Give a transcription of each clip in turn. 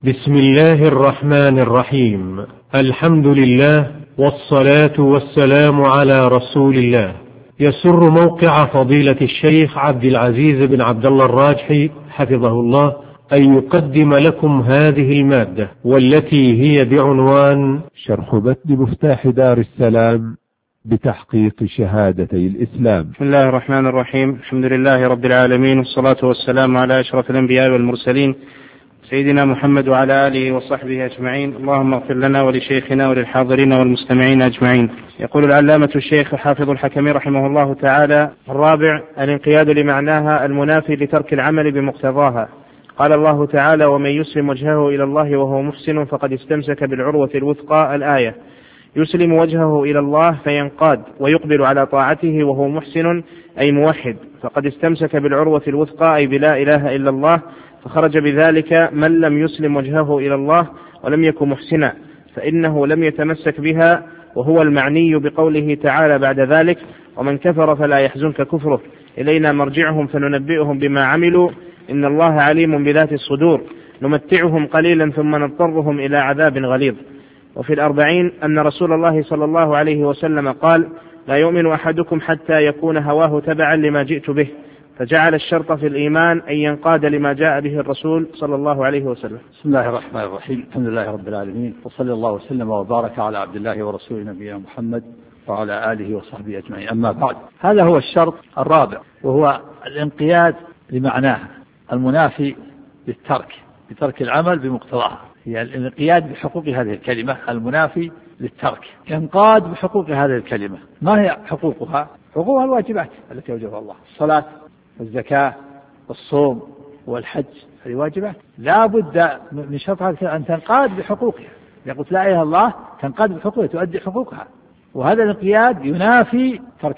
بسم الله الرحمن الرحيم. الحمد لله والصلاة والسلام على رسول الله. يسر موقع فضيلة الشيخ عبد العزيز بن عبد الله الراجحي حفظه الله أن يقدم لكم هذه المادة، والتي هي بعنوان شرح متن مفتاح دار السلام بتحقيق شهادتي الإسلام. بسم الله الرحمن الرحيم. الحمد لله رب العالمين، والصلاة والسلام على أشرف الأنبياء والمرسلين سيدنا محمد وعلى آله وصحبه أجمعين. اللهم اغفر لنا ولشيخنا وللحاضرين والمستمعين أجمعين. يقول العلامة الشيخ حافظ الحكمي رحمه الله تعالى: الرابع الانقياد لمعناها المنافي لترك العمل بمقتضاها. قال الله تعالى: ومن يسلم وجهه إلى الله وهو محسن فقد استمسك بالعروة الوثقى. الآية. يسلم وجهه إلى الله فينقاد ويقبل على طاعته وهو محسن أي موحد، فقد استمسك بالعروة الوثقى أي بلا إله إلا الله، فخرج بذلك من لم يسلم وجهه إلى الله ولم يكن محسنا، فإنه لم يتمسك بها، وهو المعني بقوله تعالى بعد ذلك: ومن كفر فلا يحزنك كفره إلينا مرجعهم فننبئهم بما عملوا إن الله عليم بذات الصدور نمتعهم قليلا ثم نضطرهم إلى عذاب غليظ. وفي الأربعين أن رسول الله صلى الله عليه وسلم قال: لا يؤمن أحدكم حتى يكون هواه تبعا لما جئت به، فجعل الشرط في الإيمان أن ينقاد لما جاء به الرسول صلى الله عليه وسلم. بسم الله الرحمن الرحيم. الحمد لله رب العالمين، وصلى الله وسلم وبارك على عبد الله ورسوله نبينا محمد وعلى آله وصحبه أجمعين. أما بعد، هذا هو الشرط الرابع، وهو الانقياد لمعناها المنافي بترك العمل بمقتضاها. هي الانقياد بحقوق هذه الكلمة المنافي للترك، ينقاد بحقوق هذه الكلمة. ما هي حقوقها؟ حقوقها الواجبات التي أوجبها الله: الصلاة والزكاة والصوم والحج، هذه واجبات لا بد من شرطها أن تنقاد بحقوقها. يقول لا إله إلا الله تنقاد بحقوقها، تؤدي حقوقها، وهذا الانقياد ينافي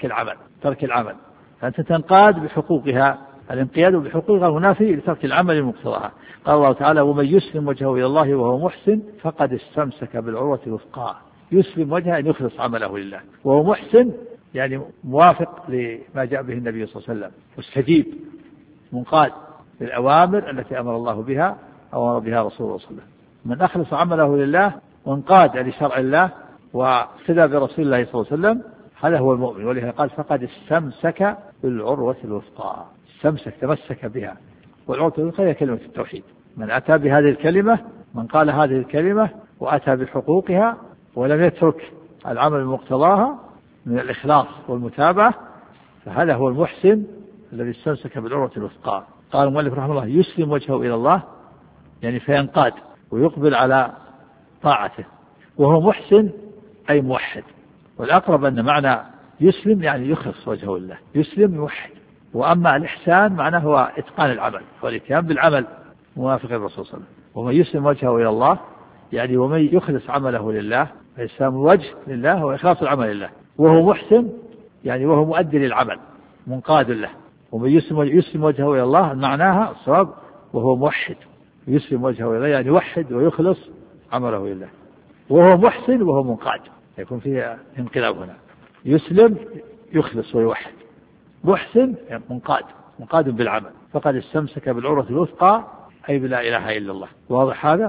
ترك العمل، فأنت تنقاد بحقوقها. الانقياد بحقوقها منافي لترك العمل بمقتضاها. قال الله تعالى: ومن يسلم وجهه إلى الله وهو محسن فقد استمسك بالعروة الوثقى. يسلم وجهه أن يخلص عمله لله، وهو محسن يعني موافق لما جاء به النبي صلى الله عليه وسلم، مستجيب منقاد للأوامر التي أمر الله بها أو أمر بها رسول الله صلى الله عليه وسلم. من أخلص عمله لله وانقاد لشرع الله واقتدى برسول الله صلى الله عليه وسلم، هذا هو المؤمن. ولهذا قال: فقد استمسك بالعروة الوثقى. تمسك بها، والعروة الوثقى هي كلمة التوحيد. من أتى بهذه الكلمة، من قال هذه الكلمة وأتى بحقوقها ولم يترك العمل بمقتضاها من الإخلاص والمتابعة، فهذا هو المحسن الذي استمسك بالعروة الوثقى. قال المؤلف رحمه الله: يسلم وجهه إلى الله يعني فينقاد ويقبل على طاعته، وهو محسن أي موحد. والأقرب أن معنى يسلم يعني يخلص وجهه لله، يسلم يوحد. وأما الإحسان معناه هو إتقان العمل والاتيان بالعمل موافق الرسول صلى الله عليه وسلم. ومن يسلم وجهه إلى الله يعني ومن يخلص عمله لله، فإسلام الوجه لله وإخلاص العمل لله. وهو محسن يعني وهو مؤدي للعمل منقاد له. ومن يسلم وجهه إلى الله معناها الصواب وهو موحد. يسلم وجهه إلى الله يعني يوحد ويخلص عمله لله، وهو محسن وهو منقاد، يكون فيه انقلاب هنا. يسلم يخلص ويوحد، محسن منقاد بالعمل. فقد استمسك بالعروة الوثقى أي بلا إله إلا الله. واضح هذا؟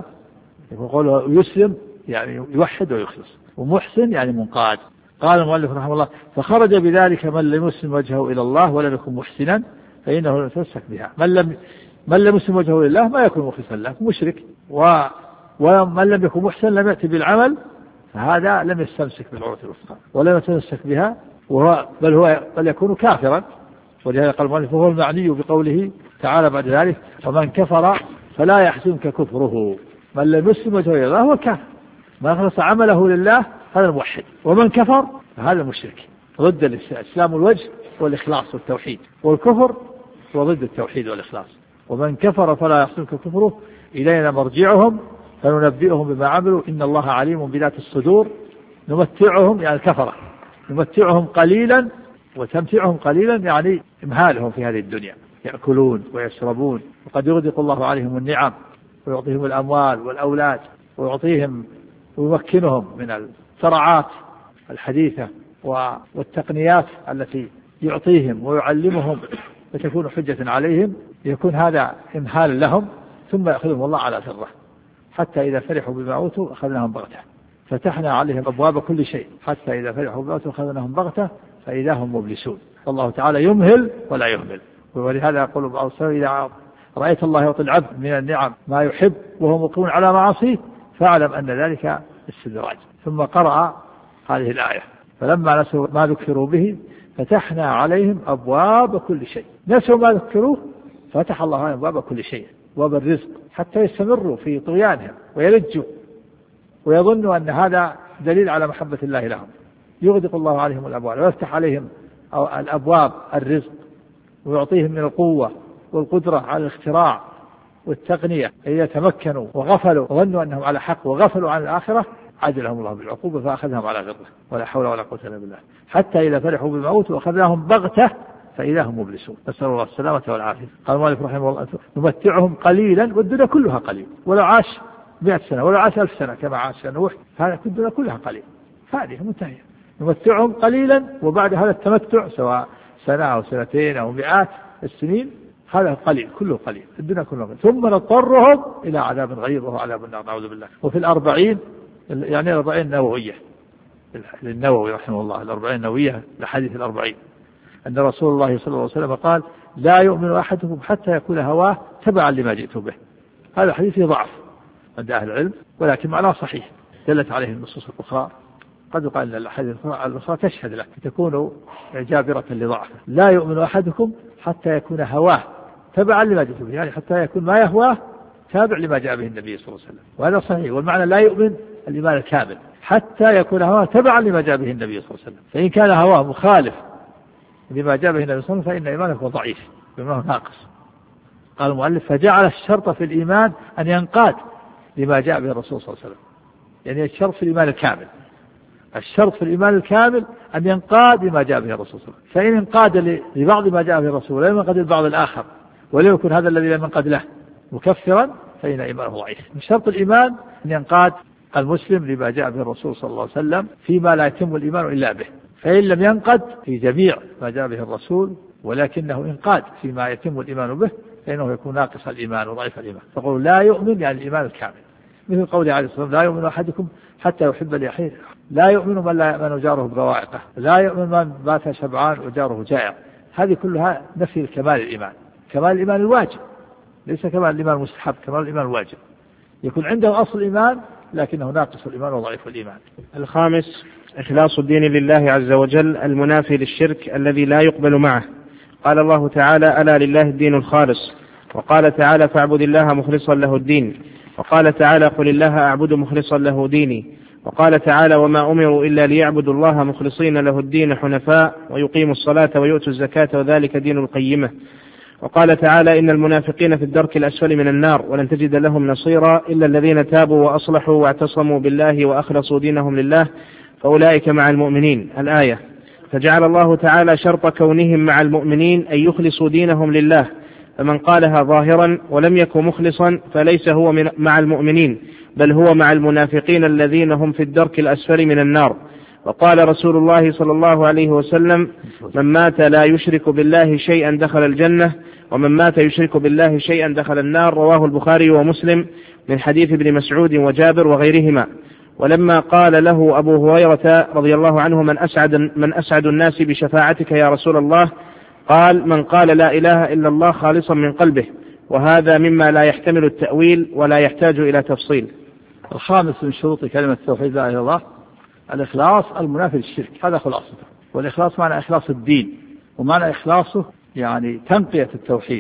يقول يسلم يعني يوحد ويخلص، ومحسن يعني منقاد. قال المؤلف رحمه الله: فخرج بذلك من لم يسلم وجهه إلى الله ولم يكن محسنا فإنه لم يتمسك بها. من لم يسلم وجهه لله ما يكون مخلصا له، مشرك. ومن لم يكن محسن لم يأتي بالعمل، فهذا لم يستمسك بالعروة الوثقى ولم يتمسك بها، بل يكون كافرا. ولهذا قال المؤلف: وهو المعني بقوله تعالى بعد ذلك: ومن كفر فلا يحزنك كفره. من لم يسلم وجهه إلى الله هو كافر، من أخلص عمله لله هذا الموحد. ومن كفر فهذا المشرك. ضد الإسلام الوجه والإخلاص والتوحيد، والكفر هو ضد التوحيد والإخلاص. ومن كفر فلا يحزنك كفره إلينا مرجعهم فننبئهم بما عملوا إن الله عليم بذات الصدور. نمتعهم يعني الكفرة، نمتعهم قليلا، وتمتعهم قليلا يعني إمهالهم في هذه الدنيا، يأكلون ويشربون، وقد يغدق الله عليهم النعم ويعطيهم الأموال والأولاد، ويعطيهم ويمكنهم من الثرعات الحديثة والتقنيات التي يعطيهم ويعلمهم فتكون حجة عليهم. يكون هذا إمهال لهم، ثم يأخذهم الله على سره حتى إذا فرحوا بما أوتوا أخذناهم بغتة فتحنا عليهم أبواب كل شيء حتى إذا فرحوا بما أوتوا أخذناهم بغتة فإذا هم مبلسون. الله تعالى يمهل ولا يهمل. ولهذا يقول بعض السلف إذا رأيت الله يعطي العبد من النعم ما يحب وهو مقيم على معاصيه فاعلم أن ذلك استدراج. ثم قرأ هذه الآية فلما نسوا ما ذكروا به فتحنا عليهم أبواب كل شيء. نسوا ما ذكروه فتح الله عليهم أبواب كل شيء، أبواب الرزق، حتى يستمروا في طغيانهم ويلجوا ويظنوا أن هذا دليل على محبة الله لهم. يغدق الله عليهم الأبواب ويفتح عليهم الأبواب الرزق ويعطيهم من القوة والقدرة على الاختراع والتقنية. إذا تمكنوا وغفلوا وظنوا أنهم على حق وغفلوا عن الآخرة عجلهم الله بالعقوبة فأخذهم على غرة ولا حول ولا قوة إلا بالله. حتى إذا فرحوا بما أوتوا أخذناهم بغتة فإذا هم مبلسون. نسأل الله السلامة والعافية. قال مالك رحمه الله نمتعهم قليلا والدنيا كلها قليل، ولو عاش 100 سنة ولو عاش 1000 سنة كما عاش نوح هذا الدنيا كلها قليل، هذه منتهية. نمتعهم قليلا وبعد هذا التمتع سواء سنة أو سنتين أو مئات السنين هذا قليل، كله قليل، الدنيا كلها قليل. ثم نضطرهم إلى عذاب غليظ وهو عذاب النار نعوذ بالله. وفي 40 يعني 40 نووية للنووي رحمه الله، 40 نووية لحديث 40 أن رسول الله صلى الله عليه وسلم قال لا يؤمن أحدكم حتى يكون هواه تبعا لما جئت به. هذا حديث ضعف عند أهل العلم ولكن معناه صحيح، دلت عليه النصوص الأخرى. قد قال أن الحديث الأخرى تشهد له تكون جابرة لضعفه. لا يؤمن أحدكم حتى يكون هواه تبعا لما جئت به، يعني حتى يكون ما يهواه تابع لما جاء به النبي صلى الله عليه وسلم، وهذا صحيح. والمعنى لا يؤمن الإيمان الكامل حتى يكون هواه تبعا لما جاء به النبي صلى الله عليه وسلم، فإن كان هواه مخالف لما جاء به النبي صلى الله عليه وسلم فإن إيمانه ضعيف بما ناقص. قال المؤلف فجعل الشرط في الإيمان أن ينقاد لما جاء به الرسول صلى الله عليه وسلم، يعني الشرط في الإيمان الكامل، الشرط في الإيمان الكامل أن ينقاد لما جاء به الرسول صلى الله عليه وسلم. فإن انقاد لبعض ما جاء به الرسول ولم ينقاد للبعض الآخر ولم يكن هذا الذي لم ينقاد له مكفرا فإن إيمانه ضعيف. من شرط الإيمان أن ينقاد المسلم لما جاء به الرسول صلى الله عليه وسلم فيما لا يتم الإيمان إلا به. فإن لم ينقد في جميع ما جاء به الرسول ولكنه انقاد فيما يتم الإيمان به فإنه يكون ناقص الإيمان وضعيف الإيمان. فقول لا يؤمن يعني الإيمان الكامل، مثل قوله عليه الصلاة والسلام لا يؤمن أحدكم حتى يحب لأخيه. لا يؤمن من لا يأمن جاره بضوائقه، لا يؤمن من بات شبعان وجاره جائع. هذه كلها نفي الكمال الإيمان، كمال الإيمان الواجب، ليس كمال الإيمان المستحب، كمال الإيمان الواجب. يكون عنده أصل الإيمان لكنه ناقص الإيمان وضعيف الإيمان. الخامس إخلاص الدين لله عز وجل المنافي للشرك الذي لا يقبل معه. قال الله تعالى ألا لله الدين الخالص، وقال تعالى فاعبد الله مخلصا له الدين، وقال تعالى قل الله أعبد مخلصا له ديني، وقال تعالى وما أمروا إلا ليعبدوا الله مخلصين له الدين حنفاء ويقيموا الصلاة ويؤتوا الزكاة وذلك دين القيمة. وقال تعالى إن المنافقين في الدرك الأسفل من النار ولن تجد لهم نصيرا إلا الذين تابوا وأصلحوا واعتصموا بالله وأخلصوا دينهم لله فأولئك مع المؤمنين. الآية. فجعل الله تعالى شرط كونهم مع المؤمنين أن يخلصوا دينهم لله، فمن قالها ظاهرا ولم يكن مخلصا فليس هو مع المؤمنين بل هو مع المنافقين الذين هم في الدرك الأسفل من النار. وقال رسول الله صلى الله عليه وسلم من مات لا يشرك بالله شيئا دخل الجنة ومن مات يشرك بالله شيئا دخل النار. رواه البخاري ومسلم من حديث ابن مسعود وجابر وغيرهما. ولما قال له أبو هريرة رضي الله عنه من أسعد الناس بشفاعتك يا رسول الله، قال من قال لا إله إلا الله خالصا من قلبه، وهذا مما لا يحتمل التأويل ولا يحتاج إلى تفصيل. الخامس من شروط كلمة التوحيد لا إله إلا الله الإخلاص المنافي للشرك، هذا خلاصته. والإخلاص معنى إخلاص الدين، ومعنى إخلاصه يعني تنقية التوحيد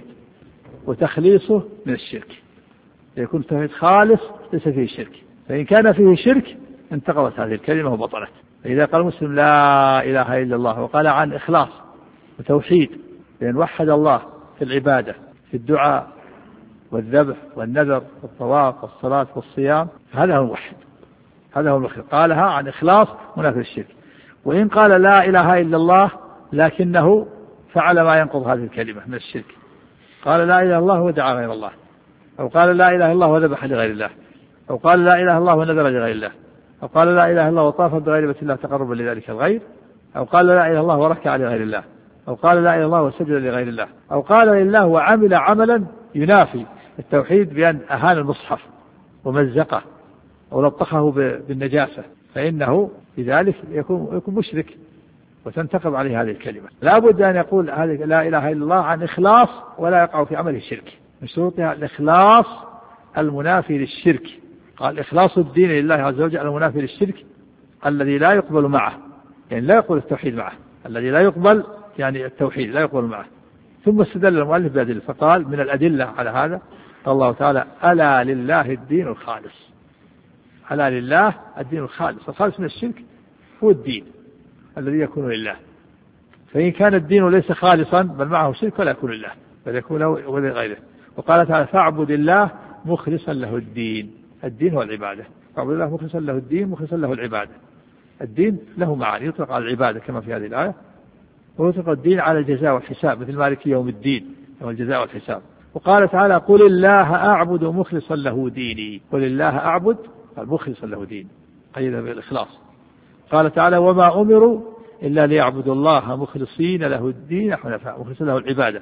وتخليصه من الشرك، يكون التوحيد خالص ليس فيه شرك. فإن كان فيه شرك انتقضت هذه الكلمة وبطلت. فإذا قال المسلم لا إله إلا الله وقال عن إخلاص وتوحيد لأن وحد الله في العبادة في الدعاء والذبح والنذر والطواف والصلاة والصيام، هذا هو الموحد، هذا هو الموحد. قالها عن إخلاص منافي الشرك. وإن قال لا إله إلا الله لكنه فعل ما ينقض هذه الكلمة من الشرك، قال لا إله إلا الله ودعا غير الله، أو قال لا إله إلا الله وذبح لغير الله، أو قال لا إله إلا الله ونذر لغير الله، أو قال لا إله إلا الله وطاف بغير بيت الله تقربا لذلك الغير، أو قال لا إله إلا الله وركع لغير الله، أو قال لا إله إلا الله وسجد لغير الله، أو قال لله وعمل عملا ينافي التوحيد بأن أهان المصحف ومزقه أو لطخه بالنجاسة فإنه بذلك يكون مشرك وتنتقض عليه هذه الكلمة. لا بد أن يقول هذه لا إله إلا الله عن إخلاص ولا يقع في عمله الشرك. من شروطها الإخلاص المنافي للشرك. قال إخلاص الدين لله عز وجل المنافي للشرك الذي لا يقبل معه، يعني لا يقبل التوحيد معه، الذي لا يقبل يعني التوحيد لا يقبل معه. ثم استدل المؤلف بأدلة فقال من الأدلة على هذا قال الله تعالى ألا لله الدين الخالص. ألا لله الدين الخالص. الخالص من الشرك هو الدين الذي يكون لله، فإن كان الدين ليس خالصا بل معه شرك فلا يكون لله بل يكون له ولغيره. وقال تعالى فاعبد الله مخلصا له الدين. الدين هو العبادة. فاعبد الله مخلصا له الدين مخلصا له العبادة. الدين له معاني يطلق على العبادة كما في هذه الآية، ويطلق الدين على الجزاء والحساب مثل مالك يوم الدين يوم الجزاء والحساب. وقال تعالى قل الله أعبد مخلصا له ديني. قل الله أعبد مخلصا له دين قيد بالإخلاص. قال تعالى وما أمروا إلا ليعبدوا الله مخلصين له الدين حنفاء. مخلصين له العبادة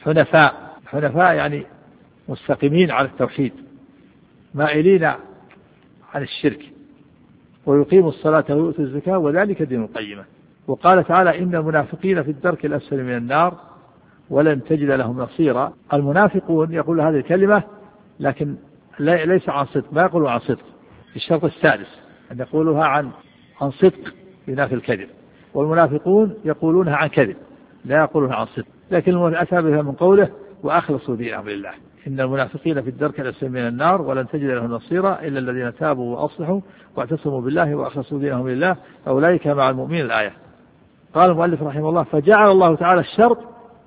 حنفاء يعني مستقيمين على التوحيد مائلين عن الشرك ويقيموا الصلاة ويؤتوا الزكاة وذلك دين القيمة. وقال تعالى إن المنافقين في الدرك الأسفل من النار ولن تجد لهم نصيرا. المنافقون يقول هذه الكلمة لكن ليس عن صدق، ما يقولوا عن صدق. الشرط السادس أن يقولها عن صدق ينافي الكذب، والمنافقون يقولونها عن كذب لا يقولونها عن صدق. لكن أتى بها من قوله وأخلصوا دينهم لله. إن المنافقين في الدرك الأسفل من النار ولن تجد لهم نصيرا إلا الذين تابوا وأصلحوا واعتصموا بالله وأخلصوا دينهم لله أولئك مع المؤمنين. الآية. قال المؤلف رحمه الله فجعل الله تعالى الشرط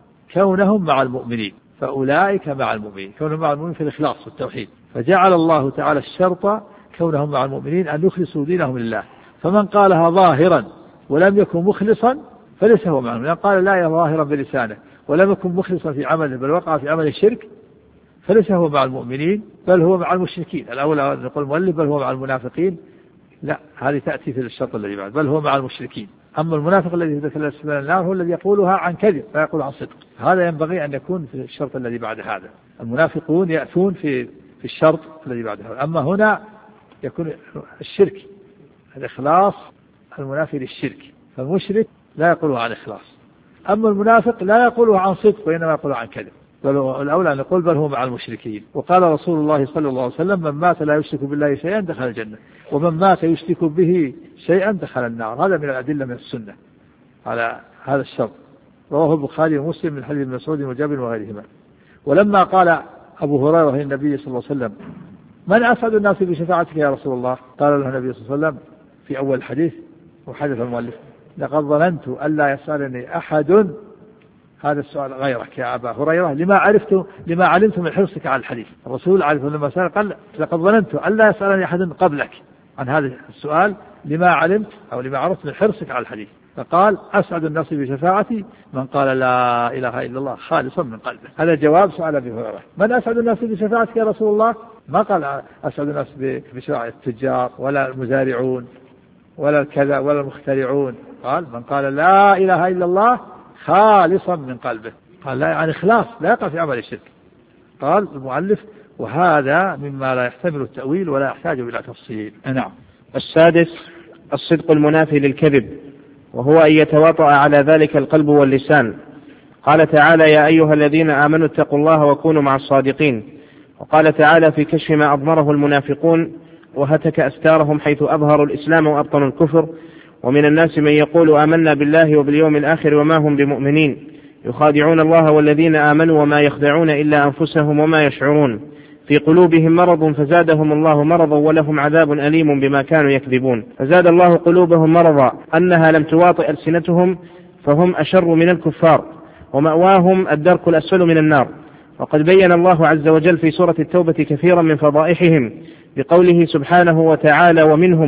كونهم مع المؤمنين، فأولئك مع المؤمنين كونهم مع المؤمنين في الإخلاص والتوحيد. فجعل الله تعالى الشرط كونهم مع المؤمنين أن يخلصوا دينهم لله. فمن قالها ظاهرا ولم يكن مخلصا فليس هو مع المؤمنين. قال لا ظاهرا بلسانه ولم يكن مخلصا في عمله بل وقع في عمل الشرك فليس هو مع المؤمنين بل هو مع المشركين. الأولى نقول المؤلف بل هو مع المنافقين، لا هذه تأتي في الشرط الذي بعد بل هو مع المشركين. أما المنافق الذي يدخل أسفل النار هو الذي يقولها عن كذب لا يقول عن صدق. هذا ينبغي أن يكون في الشرط الذي بعد هذا. المنافقون يأتون في الشرط الذي بعد هذا. أما هنا يكون الشرك الإخلاص المنافي للشرك، فالمشرك لا يقولها عن إخلاص. أما المنافق لا يقولها عن صدق وإنما يقولها عن كذب. الأولى أن نقول بل هو مع المشركين. وقال رسول الله صلى الله عليه وسلم من مات لا يشرك بالله شيئا دخل الجنة ومن مات يشرك به شيئا دخل النار. هذا من الأدلة من السنة على هذا الشرط. رواه البخاري ومسلم من حديث ابن مسعود وجابر وغيرهما. ولما قال أبو هريرة للنبي صلى الله عليه وسلم من أسعد الناس بشفاعتك يا رسول الله؟ قال له النبي صلى الله عليه وسلم في أول الحديث وحدث المؤلف لقد ظننت ألا يسألني أحد هذا السؤال غيرك يا أبا هريرة لما علمت من حرصك على الحديث. الرسول عليه الصلاة والسلام قال لقد ظننت ألا يسألني أحد قبلك عن هذا السؤال لما علمت أو لما عرفت من حرصك على الحديث. فقال أسعد الناس بشفاعتي من قال لا إله إلا الله خالصا من قلبه. هذا جواب سؤال أبي هريرة من أسعد الناس بشفاعتك يا رسول الله؟ ما قال أسعد الناس بشفاعة التجار ولا المزارعون ولا الكذا ولا المخترعون. قال من قال لا إله إلا الله خالصا من قلبه. قال لا يعني إخلاص لا يقع في عمل الشرك. قال المؤلف وهذا مما لا يحتمل التأويل ولا يحتاج إلى تفصيل. نعم. السادس الصدق المنافي للكذب، وهو أن يتواطأ على ذلك القلب واللسان. قال تعالى يا أيها الذين آمنوا اتقوا الله وكونوا مع الصادقين. وقال تعالى في كشف ما أضمره المنافقون وهتك أستارهم حيث أظهروا الإسلام وأبطنوا الكفر ومن الناس من يقول آمنا بالله وباليوم الآخر وما هم بمؤمنين يخادعون الله والذين آمنوا وما يخدعون إلا أنفسهم وما يشعرون في قلوبهم مرض فزادهم الله مرضا ولهم عذاب أليم بما كانوا يكذبون. فزاد الله قلوبهم مرضا أنها لم تواطئ ألسنتهم فهم أشر من الكفار ومأواهم الدرك الأسفل من النار. وقد بين الله عز وجل في سورة التوبة كثيرا من فضائحهم بقوله سبحانه وتعالى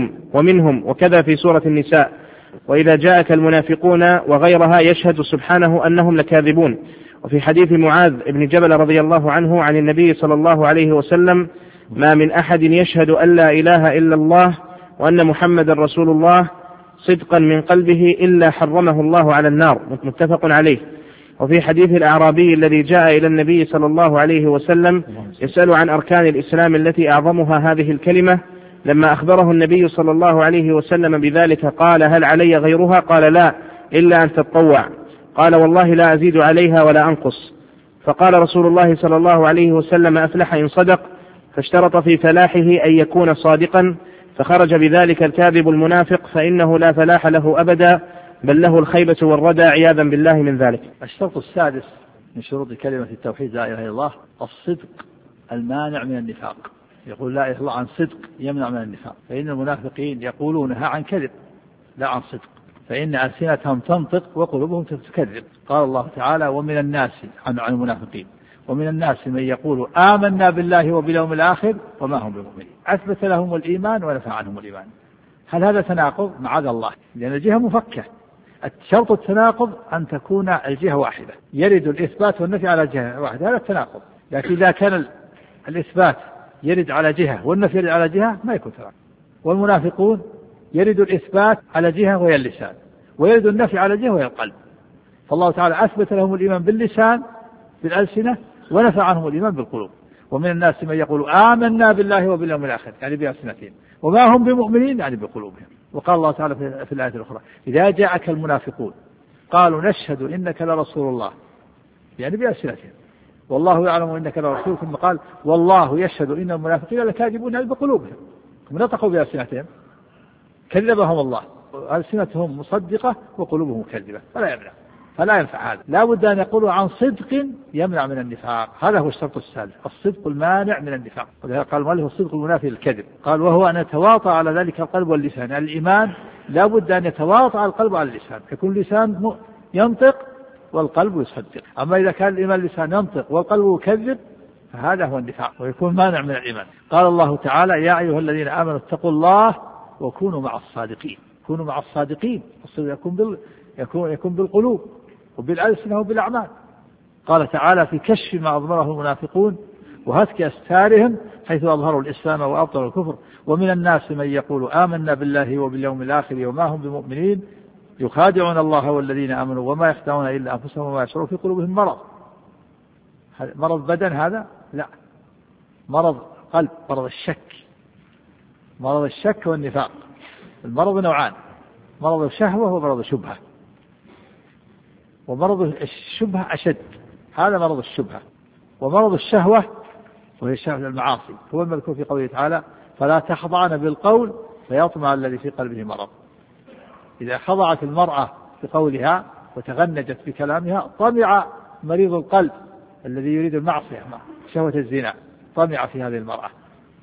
ومنهم وكذا في سورة النساء وإذا جاءك المنافقون وغيرها يشهد سبحانه أنهم لكاذبون. وفي حديث معاذ بن جبل رضي الله عنه عن النبي صلى الله عليه وسلم ما من أحد يشهد أن لا إله إلا الله وأن محمد رسول الله صدقا من قلبه إلا حرمه الله على النار. متفق عليه. وفي حديث الأعرابي الذي جاء إلى النبي صلى الله عليه وسلم يسأل عن أركان الإسلام التي أعظمها هذه الكلمة، لما أخبره النبي صلى الله عليه وسلم بذلك قال: هل علي غيرها؟ قال: لا، إلا أن تتطوع. قال: والله لا أزيد عليها ولا أنقص. فقال رسول الله صلى الله عليه وسلم: أفلح إن صدق. فاشترط في فلاحه أن يكون صادقا، فخرج بذلك الكاذب المنافق، فإنه لا فلاح له أبدا، بل له الخيبة والردى عياذا بالله من ذلك. الشرط السادس من شروط كلمة التوحيد لا إله إلا الله الصدق المانع من النفاق. يقول لا إله إلا الله عن صدق يمنع من النفاق، فإن المنافقين يقولونها عن كذب لا عن صدق، فإن ألسنتهم تنطق وقلوبهم تكذب. قال الله تعالى: ومن الناس عن المنافقين ومن الناس من يقول آمنا بالله وباليوم الآخر وما هم بمؤمنين. أثبت لهم الإيمان ونفى عنهم الإيمان. هل هذا تناقض؟ معاذ الله، لأن الجهة مفكة. الشرط التناقض أن تكون الجهة واحدة، يرد الإثبات والنفي على جهة واحدة، هذا التناقض. لكن إذا كان الإثبات يرد على جهة والنفي يرد على جهة ما يكون تناقض. والمنافقون يرد الإثبات على جهة وهي اللسان، ويرد النفي على جهة وهي القلب. فالله تعالى أثبت لهم الإيمان باللسان بالألسنة، ونفى عنهم الإيمان بالقلوب. ومن الناس من يقول آمنا بالله وباليوم الآخر يعني بألسنتهم، وما هم بمؤمنين يعني بقلوبهم. وقال الله تعالى في الآية الأخرى: إذا جاءك المنافقون قالوا نشهد إنك لرسول الله يعني بألسنتهم، والله يعلم إنك لرسول، ثم قال والله يشهد إن المنافقين لكاذبون يعني بقلوبهم، نطقوا بألسنتهم كذبهم الله، ألسنتهم مصدقة وقلوبهم كذبة، فلا ينفع هذا. لا بد أن يقولوا عن صدق يمنع من النفاق. هذا هو الشرط السادس، الصدق المانع من النفاق. ولهذا قال المؤلف: الصدق المنافي للكذب. قال: وهو أن يتواطى على ذلك القلب واللسان. يعني الإيمان لا بد أن يتواطى على القلب وعلى اللسان، يكون اللسان ينطق والقلب يصدق. أما إذا كان الإيمان اللسان ينطق والقلب يكذب فهذا هو النفاق ويكون مانع من الإيمان. قال الله تعالى: يا أيها الذين آمنوا اتقوا الله وكونوا مع الصادقين. كونوا مع الصادقين، الصدق يكون بالقلوب وبالألسنة وبالأعمال. قال تعالى في كشف ما أضمره المنافقون وهتك أستارهم حيث أظهروا الإسلام وأبطلوا الكفر: ومن الناس من يقول آمنا بالله وباليوم الآخر وما هم بمؤمنين يخادعون الله والذين آمنوا وما يخدعون إلا أنفسهم وما يشعرون في قلوبهم مرض. مرض بدن هذا؟ لا، مرض قلب، مرض الشك، مرض الشك والنفاق. المرض نوعان: مرض الشهوة ومرض الشبهة. ومرض الشبهة أشد، هذا مرض الشبهة. ومرض الشهوة وهي شهوة المعاصي هو المذكور في قوله تعالى: فلا تخضعن بالقول فيطمع الذي في قلبه مرض. إذا خضعت المرأة بقولها وتغنجت بكلامها طمع مريض القلب الذي يريد المعصية شهوة الزنا، طمع في هذه المرأة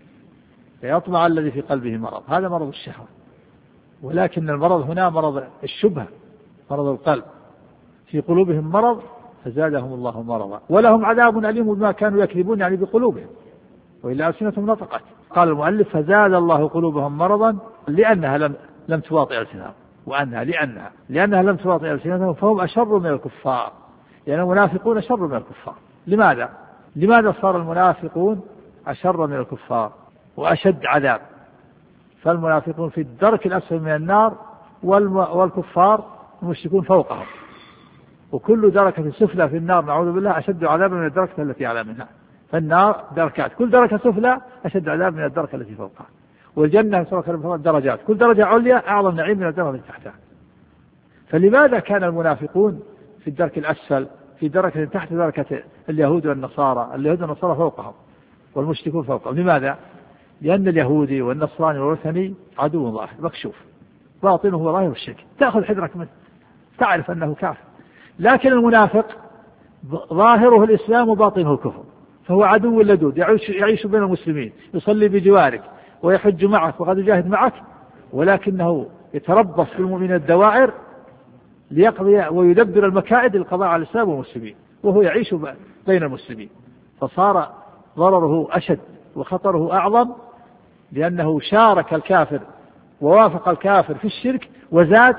فيطمع الذي في قلبه مرض، هذا مرض الشهوة. ولكن المرض هنا مرض الشبهة، مرض القلب، في قلوبهم مرض فزادهم الله مرضا ولهم عذاب أليم بما كانوا يكذبون يعني بقلوبهم، وإلا ألسنتهم نطقت. قال المؤلف: فزاد الله قلوبهم مرضا لأنها لم تواطئ ألسنتهم، وأنها لأنها لم تواطئ ألسنتهم فهم أشر من الكفار، لأن المنافقون أشر من الكفار. لماذا صار المنافقون أشر من الكفار وأشد عذاب؟ فالمنافقون في الدرك الأسفل من النار والكفار المشركون فوقهم، وكل دركة سفلى في النار نعوذ بالله أشد عذابا من الدركة التي أعلى منها. فالنار دركات، كل دركة سفلى أشد عذاب من الدركة التي فوقها. والجنة درجات، كل درجة عليا أعظم نعيم من الدرجة التي تحتها. فلماذا كان المنافقون في الدرك الأسفل في دركة تحت دركة اليهود والنصارى؟ اليهود والنصارى فوقهم والمشركون فوقهم. لماذا؟ لأن اليهودي والنصراني والوثني عدو ظاهر مكشوف، باطنه هو ظاهر الشرك، تأخذ حذرك منه تعرف أنه كافر. لكن المنافق ظاهره الإسلام وباطنه الكفر، فهو عدو لدود يعيش بين المسلمين، يصلي بجوارك ويحج معك وقد يجاهد معك، ولكنه يتربص بالمؤمنين الدوائر ليقضي ويدبر المكائد للقضاء على الإسلام والمسلمين، وهو يعيش بين المسلمين. فصار ضرره أشد وخطره أعظم، لأنه شارك الكافر ووافق الكافر في الشرك وزاد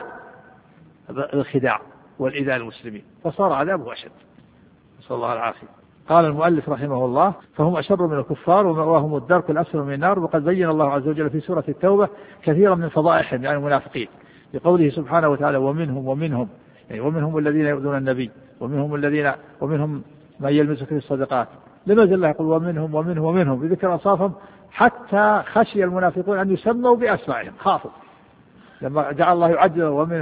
الخداع والإيذاء المسلمين، فصار عذابه أشد، نسأل الله العافية. قال المؤلف رحمه الله: فهم أشر من الكفار ومأواهم الدرك الأسفل من النار. وقد بين الله عز وجل في سورة التوبة كثيرا من فضائحهم يعني المنافقين، بقوله سبحانه وتعالى: ومنهم يعني ومنهم الذين يؤذون النبي ومنهم من يلمزك في الصدقات، لما زال الله يقول ومنهم بذكر أوصافهم حتى خشي المنافقون أن يسموا بأسمائهم، خافوا لما جعل الله يعدل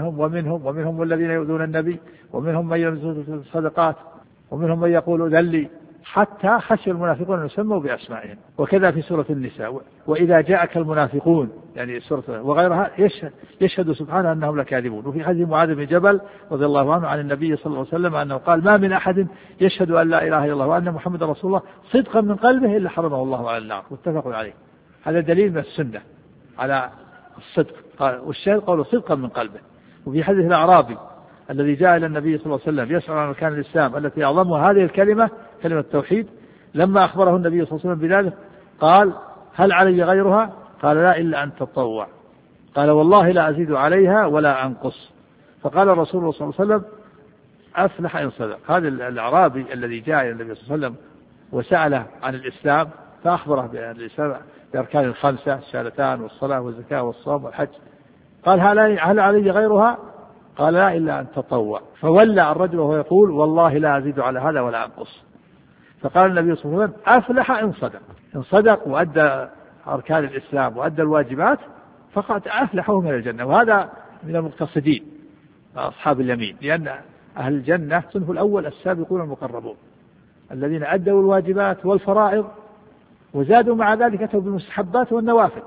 ومنهم الذين يؤذون النبي، ومنهم من يلمزك في الصدقات، ومنهم من يقول ذلي، حتى خشي المنافقون أن يسموا بأسمائهم. وكذا في سورة النساء وإذا جاءك المنافقون، يعني سورة وغيرها يشهد سبحانه أنهم لكاذبون. وفي حديث معاذ بن جبل رضي الله عنه عن النبي صلى الله عليه وسلم أنه قال ما من أحد يشهد أن لا إله إلا الله وأن محمد رسول الله صدقا من قلبه إلا حرمه الله على النار، متفق عليه. هذا دليل من السنة على الصدق، والشاهد قوله صدقا من قلبه. وفي حديث الأعرابي الذي جاء إلى النبي صلى الله عليه وسلم يسأل عن أركان الإسلام التي أعظمها هذه الكلمة، كلمة التوحيد، لما أخبره النبي صلى الله عليه وسلم بذلك قال هل علي غيرها؟ قال لا إلا أن تطوع. قال والله لا أزيد عليها ولا أنقص. فقال الرسول صلى الله عليه وسلم أفلح إن صدق. هذا الأعرابي الذي جاء إلى النبي صلى الله عليه وسلم وسأله عن الإسلام فأخبره بالإسلام بأركان الخمسة، الشهادتان والصلاة والزكاة والصوم والحج. قال هل علي غيرها؟ قال لا إلا أن تطوع. فولى الرجل وهو يقول والله لا أزيد على هذا ولا أنقص. فقال النبي صلى الله عليه وسلم أفلح إن صدق وأدى أركان الإسلام وأدى الواجبات فقد أفلحوا من الجنة. وهذا من المقتصدين أصحاب اليمين، لأن أهل الجنة الصنف الأول السابقون المقربون الذين أدوا الواجبات والفرائض وزادوا مع ذلك أتوا بالمستحبات والنوافل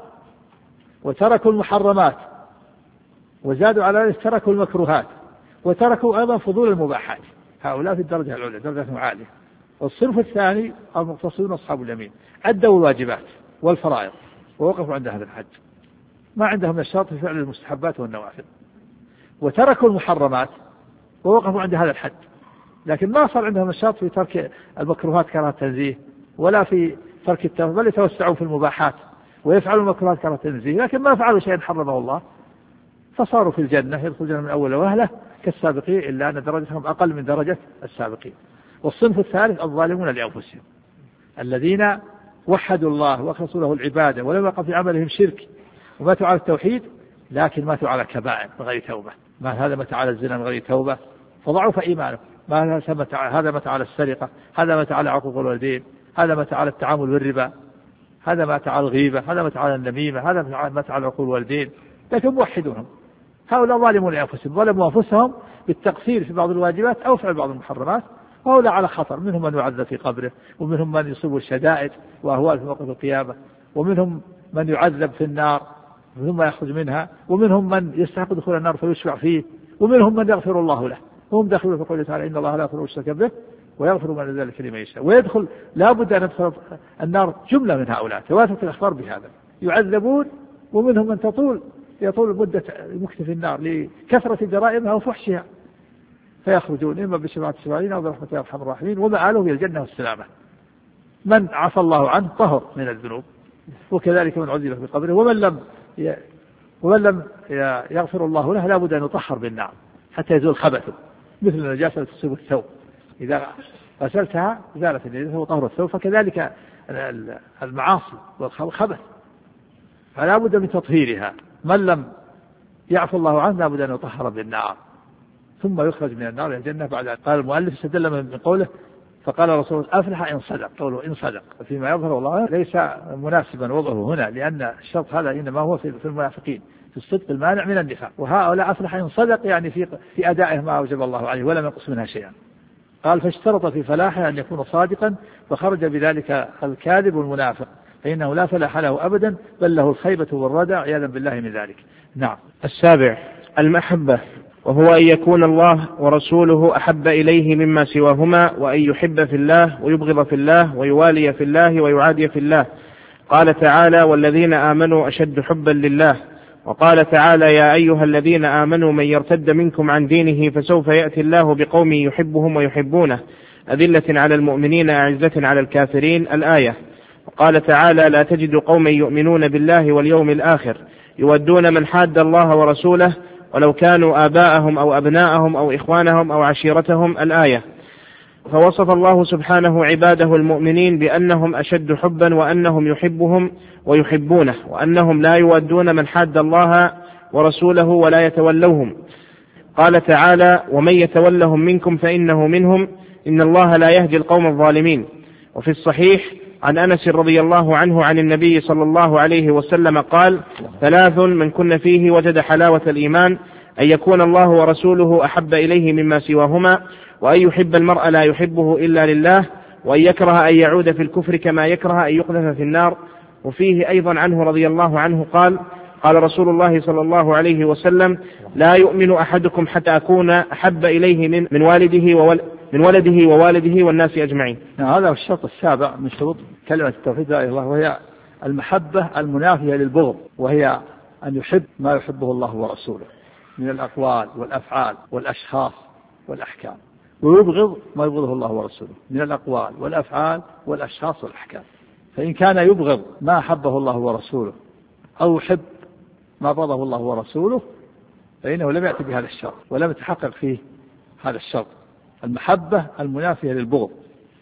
وتركوا المحرمات وزادوا على ذلك تركوا المكروهات وتركوا أيضا فضول المباحات. هؤلاء في الدرجة العليا، درجة عالية. والصنف الثاني المقتصدون أصحاب اليمين أدوا الواجبات والفرائض ووقفوا عند هذا الحد، ما عندهم الشرط في فعل المستحبات والنوافل، وتركوا المحرمات ووقفوا عند هذا الحد، لكن ما صار عندهم الشرط في ترك المكروهات كراهة تنزيه ولا في ترك التوبة، بل يتوسعوا في المباحات ويفعلوا المكروهات كراهة تنزيه، لكن ما فعلوا شيئا حرمه الله فصاروا في الجنة يدخلون من أول وهلة كالسابقين، إلا أن درجتهم أقل من درجة السابقين. والصنف الثالث الظالمون لأنفسهم الذين وحدوا الله وأخلصوا له العبادة ولم يقع في عملهم شرك وماتوا على التوحيد، لكن ماتوا على كبائر بغير توبة. ما هذا مات على الزنا من غير توبة فضعف إيمانه، هذا مات على السرقة، هذا مات على عقوق الوالدين، هذا مات على التعامل بالربا، هذا مات على الغيبة، هذا مات على النميمة، هذا مات على عقوق الوالدين، لكن موحدونهم. هؤلاء ظالمون لأنفسهم، ظلموا أنفسهم بالتقصير في بعض الواجبات أو فعل بعض المحرمات، وهؤلاء على خطر. منهم من يعذب في قبره، ومنهم من يصيب الشدائد وأهوال في موقف القيامة، ومنهم من يعذب في النار ثم يخرج منها، ومنهم من يستحق دخول النار فيشفع فيه، ومنهم من يغفر الله له، وهم داخلون في قوله تعالى إن الله لا يغفر أن يشرك به ويغفر ما دون ذلك لمن يشاء. ويدخل لابد أن يدخل النار جملة من هؤلاء، تواترت الأخبار بهذا، يعذبون، ومنهم من يطول مدة المكث في النار لكثرة جرائمها وفحشها، فيخرجون إما بشفاعة الشفاعين أو برحمة أرحم الراحمين، ومآلهم إلى الجنة والسلامة. من عفى الله عنه طهر من الذنوب، وكذلك من عذب في قبره، ومن لم يغفر الله له لا بد أن يطهر بالنار حتى يزول خبثه، مثل النجاسة تصيب الثوب إذا غسلتها زالت النجاسة وطهر الثوب، فكذلك المعاصي والخبث فلا بد من تطهيرها. من لم يعفو الله عنه لا بد أن يطهر بالنار ثم يخرج من النار إلى الجنة. بعد قال المؤلف استدل من قوله فقال الرسول أفلح إن صدق، قوله إن صدق فيما يظهر والله ليس مناسبا وضعه هنا، لأن الشرط هذا إنما هو في المنافقين في الصدق المانع من النفاق، وهؤلاء أفلح إن صدق يعني في أدائه ما أوجب الله عليه ولم ينقص منها شيئا. قال فاشترط في فلاحه أن يكون صادقا فخرج بذلك الكاذب والمنافق، فإنه لا فلاح له أبدا بل له الخيبة والردع عياذا بالله من ذلك. نعم. السابع المحبة، وهو أن يكون الله ورسوله أحب إليه مما سواهما، وأن يحب في الله ويبغض في الله ويوالي في الله ويعادي في الله. قال تعالى والذين آمنوا أشد حبا لله. وقال تعالى يا أيها الذين آمنوا من يرتد منكم عن دينه فسوف يأتي الله بقوم يحبهم ويحبونه أذلة على المؤمنين أعزة على الكافرين الآية. وقال تعالى لا تجد قوما يؤمنون بالله واليوم الآخر يودون من حاد الله ورسوله ولو كانوا آباءهم أو أبناءهم أو إخوانهم أو عشيرتهم الآية. فوصف الله سبحانه عباده المؤمنين بأنهم أشد حبا وأنهم يحبهم ويحبونه، وأنهم لا يودون من حاد الله ورسوله ولا يتولوهم. قال تعالى: ومن يتولهم منكم فإنه منهم إن الله لا يهدي القوم الظالمين. وفي الصحيح عن أنس رضي الله عنه عن النبي صلى الله عليه وسلم قال: 3 من كن فيه وجد حلاوة الإيمان: أن يكون الله ورسوله أحب إليه مما سواهما، وأن يحب المرء لا يحبه إلا لله، وأن يكره أن يعود في الكفر كما يكره أن يقذف في النار. وفيه أيضا عنه رضي الله عنه قال: قال رسول الله صلى الله عليه وسلم: لا يؤمن أحدكم حتى أكون أحب إليه من ولده ووالده والناس أجمعين. هذا هو الشرط السابع من شروط كلمة التوحيد لا إله إلا الله، وهي المحبة المنافية للبغض، وهي أن يحب ما يحبه الله ورسوله من الأقوال والأفعال والأشخاص والأحكام، ويبغض ما يبغضه الله ورسوله من الأقوال والأفعال والأشخاص والأحكام. فإن كان يبغض ما أحبه الله ورسوله أو يحب ما بغضه الله ورسوله فإنه لم يأتي بهذا الشرط ولم يتحقق فيه هذا الشرط، المحبة المنافية للبغض،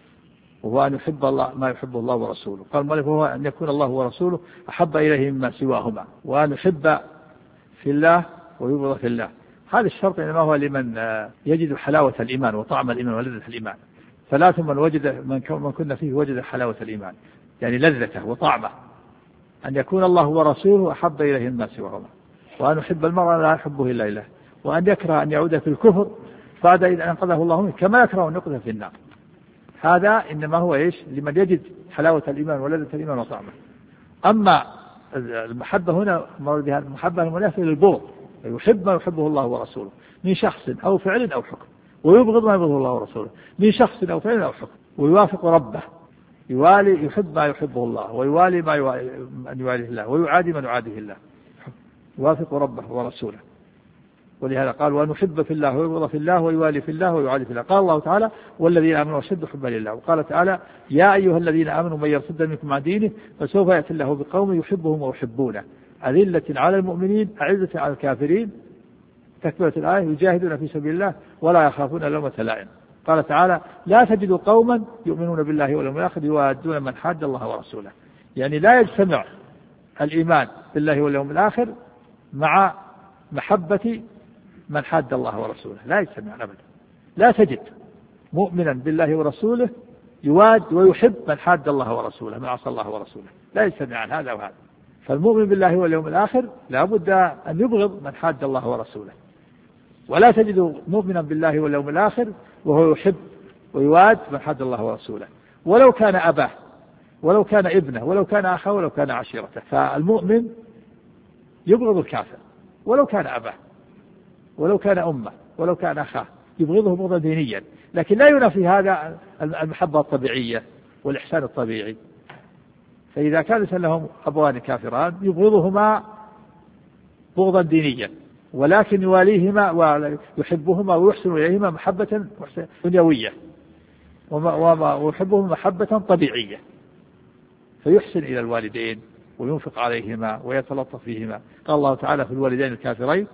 وهو أن يحب الله ما يحبه الله ورسوله. قال المؤلف: هو أن يكون الله ورسوله أحب إليه مما سواهما، وأن يحب في الله ويبغض في الله. هذا الشرط إنما هو لمن يجد حلاوة الإيمان وطعم الإيمان ولذة الإيمان. 3 من كنا فيه وجد حلاوة الإيمان، يعني لذته وطعمه، أن يكون الله ورسوله أحب إليه مما سواهما، وأن يحب المرء لا يحبه إلا الله، وأن يكره أن يعود في الكفر بعد إذا أنقذه الله منه كما يكره أن يقذف في النار. هذا إنما هو لمن يجد حلاوة الإيمان ولذة الإيمان وطعمه. أما المحبة هنا المحبة المنافية للبغض، يحب ما يحبه الله ورسوله من شخص أو فعل أو حكم، ويبغض ما يبغضه الله ورسوله من شخص أو فعل أو حكم، ويوافق ربه، يحب ما يحبه الله ويوالي أن يواليه الله، ويعادي من يعاديه الله، يوافق ربه ورسوله. ولهذا قال: وأن يحب في الله ويبغض في الله ويوالي في الله ويعادي في الله. قال الله تعالى: والذين آمنوا أشد حبا لله. وقال تعالى: يا أيها الذين آمنوا من يرتد منكم عن دينه فسوف يأتي الله بقوم يحبهم ويحبونه أذلة على المؤمنين أعزة على الكافرين. تكملة الآية: يجاهدون في سبيل الله ولا يخافون لومة لائم. قال تعالى: لا تجد قوما يؤمنون بالله واليوم الآخر يوادون من حاد الله ورسوله. يعني لا يجتمع الإيمان بالله واليوم الآخر مع محبة من حاد الله ورسوله، لا يجتمع أبدا. لا تجد مؤمنا بالله ورسوله يواد ويحب من حاد الله ورسوله، من عصى الله ورسوله، لا يجتمعان هذا وهذا. فالمؤمن بالله واليوم الآخر لا بد أن يبغض من حاد الله ورسوله، ولا تجد مؤمنا بالله واليوم الآخر وهو يحب ويواد من حاد الله ورسوله، ولو كان أباه ولو كان ابنه ولو كان أخاه ولو كان عشيرته. فالمؤمن يبغض الكافر ولو كان أباه ولو كان أمه ولو كان أخاه، يبغضه بغضا دينيا، لكن لا ينافي هذا المحبة الطبيعية والإحسان الطبيعي. فإذا كان لهم أبوان كافران يبغضهما بغضا دينيا، ولكن يواليهما ويحبهما ويحسن إليهما محبة دنيوية، ويحبهما محبة طبيعية، فيحسن إلى الوالدين وينفق عليهما ويتلطف فيهما. قال الله تعالى في الوالدين الكافرين: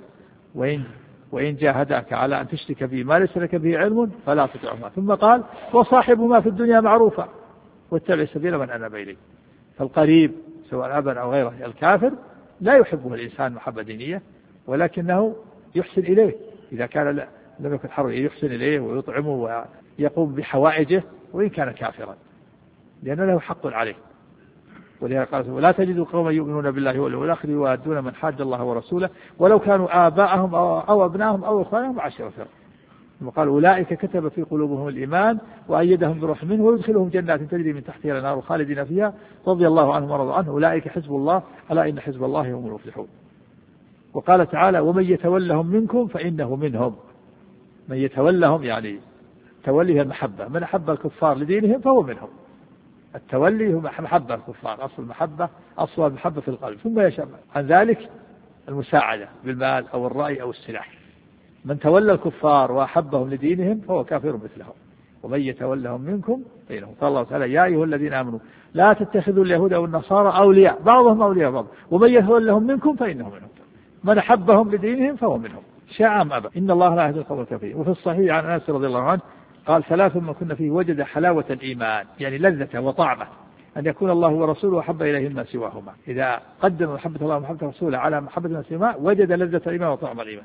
وإن جاهداك على أن تشرك به ما ليس لك به علم فلا تطعهما. ثم قال: وصاحبهما في الدنيا معروفا واتبع سبيل من أناب إليه. فالقريب سواء أبا أو غيره الكافر لا يحبه الإنسان محبة دينية، ولكنه يحسن إليه إذا كان لم يكن حرا، يحسن إليه ويطعمه ويقوم بحوائجه وإن كان كافرا، لأن له حق عليه. ولهذا قال: ولا تجد قوما يؤمنون بالله واليوم الآخر يوادون من حاد الله ورسوله ولو كانوا آباءهم أو أبناءهم أو إخوانهم وعشيرتهم. وقال: أولئك كتب في قلوبهم الإيمان وأيدهم بروح منه ويدخلهم جنات تجري من تحتها الأنهار خالدين فيها رضي الله عنهم ورضوا عنه أولئك حزب الله ألا إن حزب الله هم المفلحون. وقال تعالى: ومن يتولهم منكم فإنه منهم. من يتولهم يعني تولي المحبة، من أحب الكفار لدينهم فهو منهم. التولي هو محبة الكفار، أصل المحبة في القلب، ثم يشمل عن ذلك المساعدة بالمال أو الرأي أو السلاح. من تولى الكفار وأحبهم لدينهم فهو كافر مثلهم. ومن يتولهم منكم بينهم. قال الله تعالى: يا أيها الذين آمنوا لا تتخذوا اليهود والنصارى أولياء بعضهم أولياء بعض ومن يتولهم منكم فإنه منهم. من أحبهم لدينهم فهو منهم شاء أم أبى إن الله لا يهدي القوم الكافرين. وفي الصحيح عن أنس رضي الله عنه قال: 3 من كنا فيه وجد حلاوة الإيمان، يعني لذته وطعمه، أن يكون الله ورسوله أحب إليه ما سواهما. إذا قدم محبة الله ومحبة رسوله على محبة ما سواهما وجد لذة الإيمان وطعم الإيمان.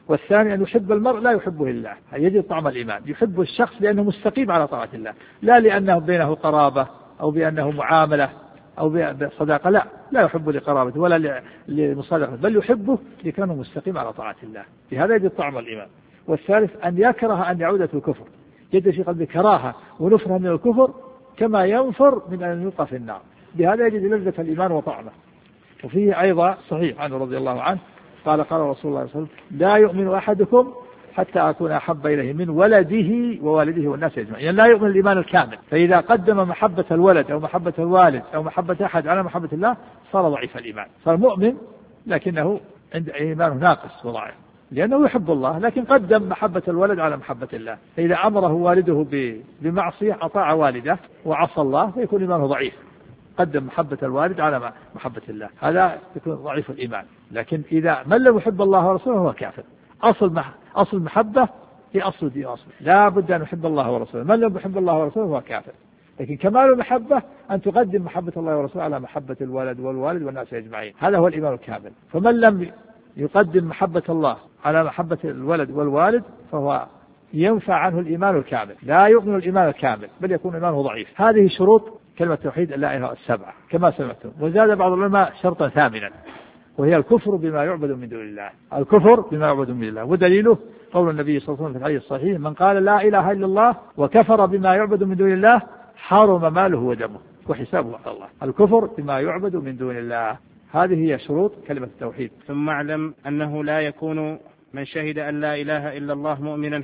والثاني أن يحب المرء لا يحبه لله، يجد طعم الإيمان، يحب الشخص لأنه مستقيم على طاعة الله، لا لأنه بينه قرابة أو بأنه معاملة أو بصداقة، لا يحب لقرابته ولا لمصالحته، بل يحبه لكونه مستقيم على طاعة الله، بهذا يجد طعم الإيمان. والثالث أن يكره أن يعود في الكفر، يجد في قلبه كراهة ونفرة من الكفر كما ينفر من أن يلقى في النار، بهذا يجد لذة الإيمان وطعمه. وفيه أيضا صحيح عنه رضي الله عنه قال رسول الله صلى الله عليه وسلم: لا يؤمن أحدكم حتى أكون أحب إليه من ولده ووالده والناس أجمعين. يعني لا يؤمن الإيمان الكامل، فإذا قدم محبة الولد أو محبة الوالد أو محبة أحد على محبة الله صار ضعيف الإيمان، صار مؤمن لكنه عند إيمانه ناقص وضعيف، لأنه يحب الله لكن قدم محبة الولد على محبة الله، فإذا أمره والده بمعصية أطاع والده وعصى الله فيكون إيمانه ضعيف، قدم محبة الوالد على محبة الله، هذا يكون ضعيف الإيمان. لكن إذا من لم يحب الله ورسوله هو كافر. أصل محبة هي أصل دين أصل، لا بد أن يحب الله ورسوله، من لم يحب الله ورسوله هو كافر. لكن كمال المحبة أن تقدم محبة الله ورسوله على محبة الولد والوالد والناس أجمعين، هذا هو الإيمان الكامل. فمن لم يقدم محبة الله على محبة الولد والوالد فهو ينفع عنه الإيمان الكامل، لا يؤمن الإيمان الكامل بل يكون إيمانه ضعيف. هذه شروط كلمة توحيد لا إله إلا السبعة كما سمعتم. وزاد بعض العلماء شرطا ثامنا وهي الكفر بما يعبد من دون الله، الكفر بما يعبد من دون الله، ودليله قول النبي صلى الله عليه وسلم في الحديث الصحيح: من قال لا إله إلا الله وكفر بما يعبد من دون الله حرم ماله ودمه وحسابه على الله. الكفر بما يعبد من دون الله، هذه هي شروط كلمة التوحيد. ثم اعلم أنه لا يكون من شهد أن لا إله إلا الله مؤمنا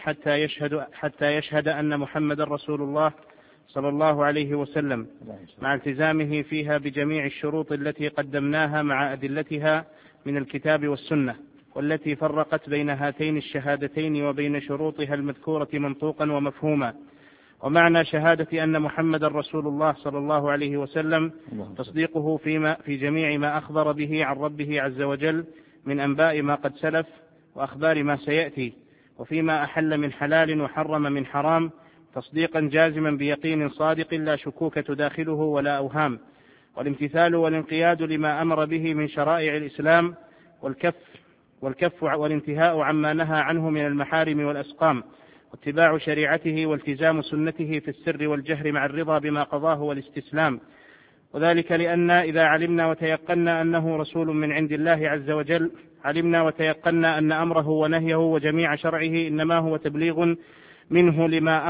حتى يشهد أن محمد رسول الله صلى الله عليه وسلم، مع التزامه فيها بجميع الشروط التي قدمناها مع أدلتها من الكتاب والسنة، والتي فرقت بين هاتين الشهادتين وبين شروطها المذكورة منطوقا ومفهوما. ومعنى شهادة أن محمد رسول الله صلى الله عليه وسلم تصديقه في جميع ما أخبر به عن ربه عز وجل من أنباء ما قد سلف وأخبار ما سيأتي، وفيما أحل من حلال وحرم من حرام، تصديقا جازما بيقين صادق لا شكوك تداخله ولا أوهام. والامتثال والانقياد لما أمر به من شرائع الإسلام، والكف والانتهاء عما نهى عنه من المحارم والأسقام، واتباع شريعته والتزام سنته في السر والجهر مع الرضا بما قضاه والاستسلام. وذلك لأن إذا علمنا وتيقنا أنه رسول من عند الله عز وجل، علمنا وتيقنا أن أمره ونهيه وجميع شرعه إنما هو تبليغ منه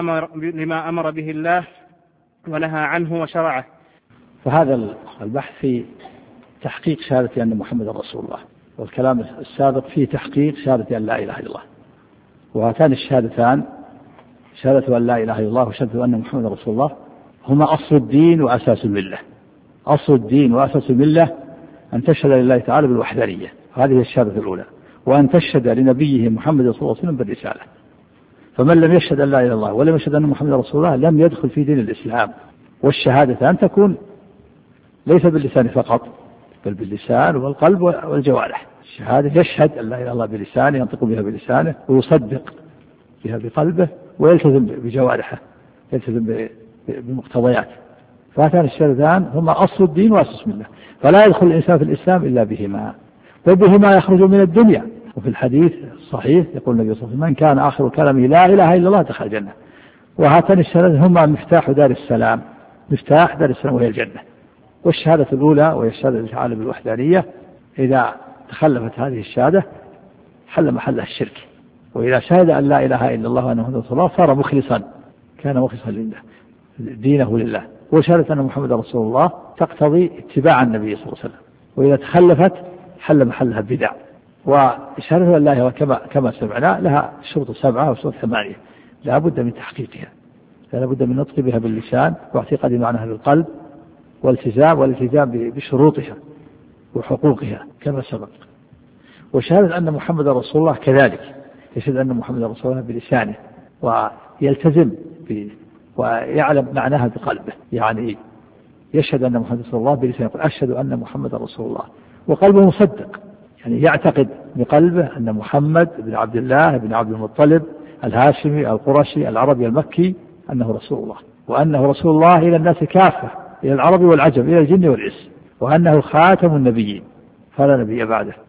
لما أمر به الله ونهى عنه وشرعه. فهذا البحث في تحقيق شهادة أن محمد رسول الله، والكلام السابق في تحقيق شهادة أن لا إله إلا الله. وهاتان الشهادتان، شهادة أن لا إله إلا الله وشهادة أن محمد رسول الله، هما أصل الدين وأساس الملة. أصل الدين وأساس الملة أن تشهد لله تعالى بالوحدانية، هذه الشهادة الأولى، وأن تشهد لنبيه محمد صلى الله عليه وسلم بالرسالة. فمن لم يشهد أن لا إله إلا الله ولم يشهد أن محمد رسول الله لم يدخل في دين الإسلام. والشهادتان تكون ليس باللسان فقط بل باللسان والقلب والجوارح. الشهادة يشهد أن لا إله إلا الله بلسانه، ينطق بها بلسانه ويصدق بها بقلبه ويلتزم بجوارحه، يلتزم بمقتضيات. فهاتان الشهادتان هما أصل الدين وأساس الملة، فلا يدخل الإنسان في الإسلام إلا بهما، وبهما يخرج من الدنيا. وفي الحديث الصحيح يقول النبي صلى الله عليه وسلم: من كان آخر كلامه لا إله إلا الله دخل الجنة. وهاتان الشهادتان هما مفتاح دار السلام، مفتاح دار السلام وهي الجنة. والشهادة الأولى وهي الشهادة تعالى بالوحدانية، إذا تخلفت هذه الشهادة حل محلها الشرك. وإذا شهد أن لا إله إلا الله وأن محمدا رسول الله صار مخلصا، كان مخلصا لله دينه لله. وشهادة أن محمد رسول الله تقتضي اتباع النبي صلى الله عليه وسلم. وإذا تخلفت حل محلها بدع. وشهادة أن لا إله كما سمعنا لها شروط 7 وشروط 8 لا بد من تحقيقها، لا بد من نطق بها باللسان واعتقاد معناها بالقلب والالتزام بشروطها وحقوقها كما سبق. وشهادة أن محمد رسول الله كذلك، يشهد أن محمد رسول الله بلسانه ويلتزم ويعلم معناها بقلبه، يعني يشهد أن محمد رسول الله بلسانه، يقول أشهد أن محمد رسول الله، وقلبه مصدق، يعني يعتقد بقلبه أن محمد بن عبد الله بن عبد المطلب الهاشمي القرشي العربي المكي أنه رسول الله، وأنه رسول الله إلى الناس كافة، إلى العرب والعجم، إلى الجن والإنس، وأنه خاتم النبيين فلا نبي بعده،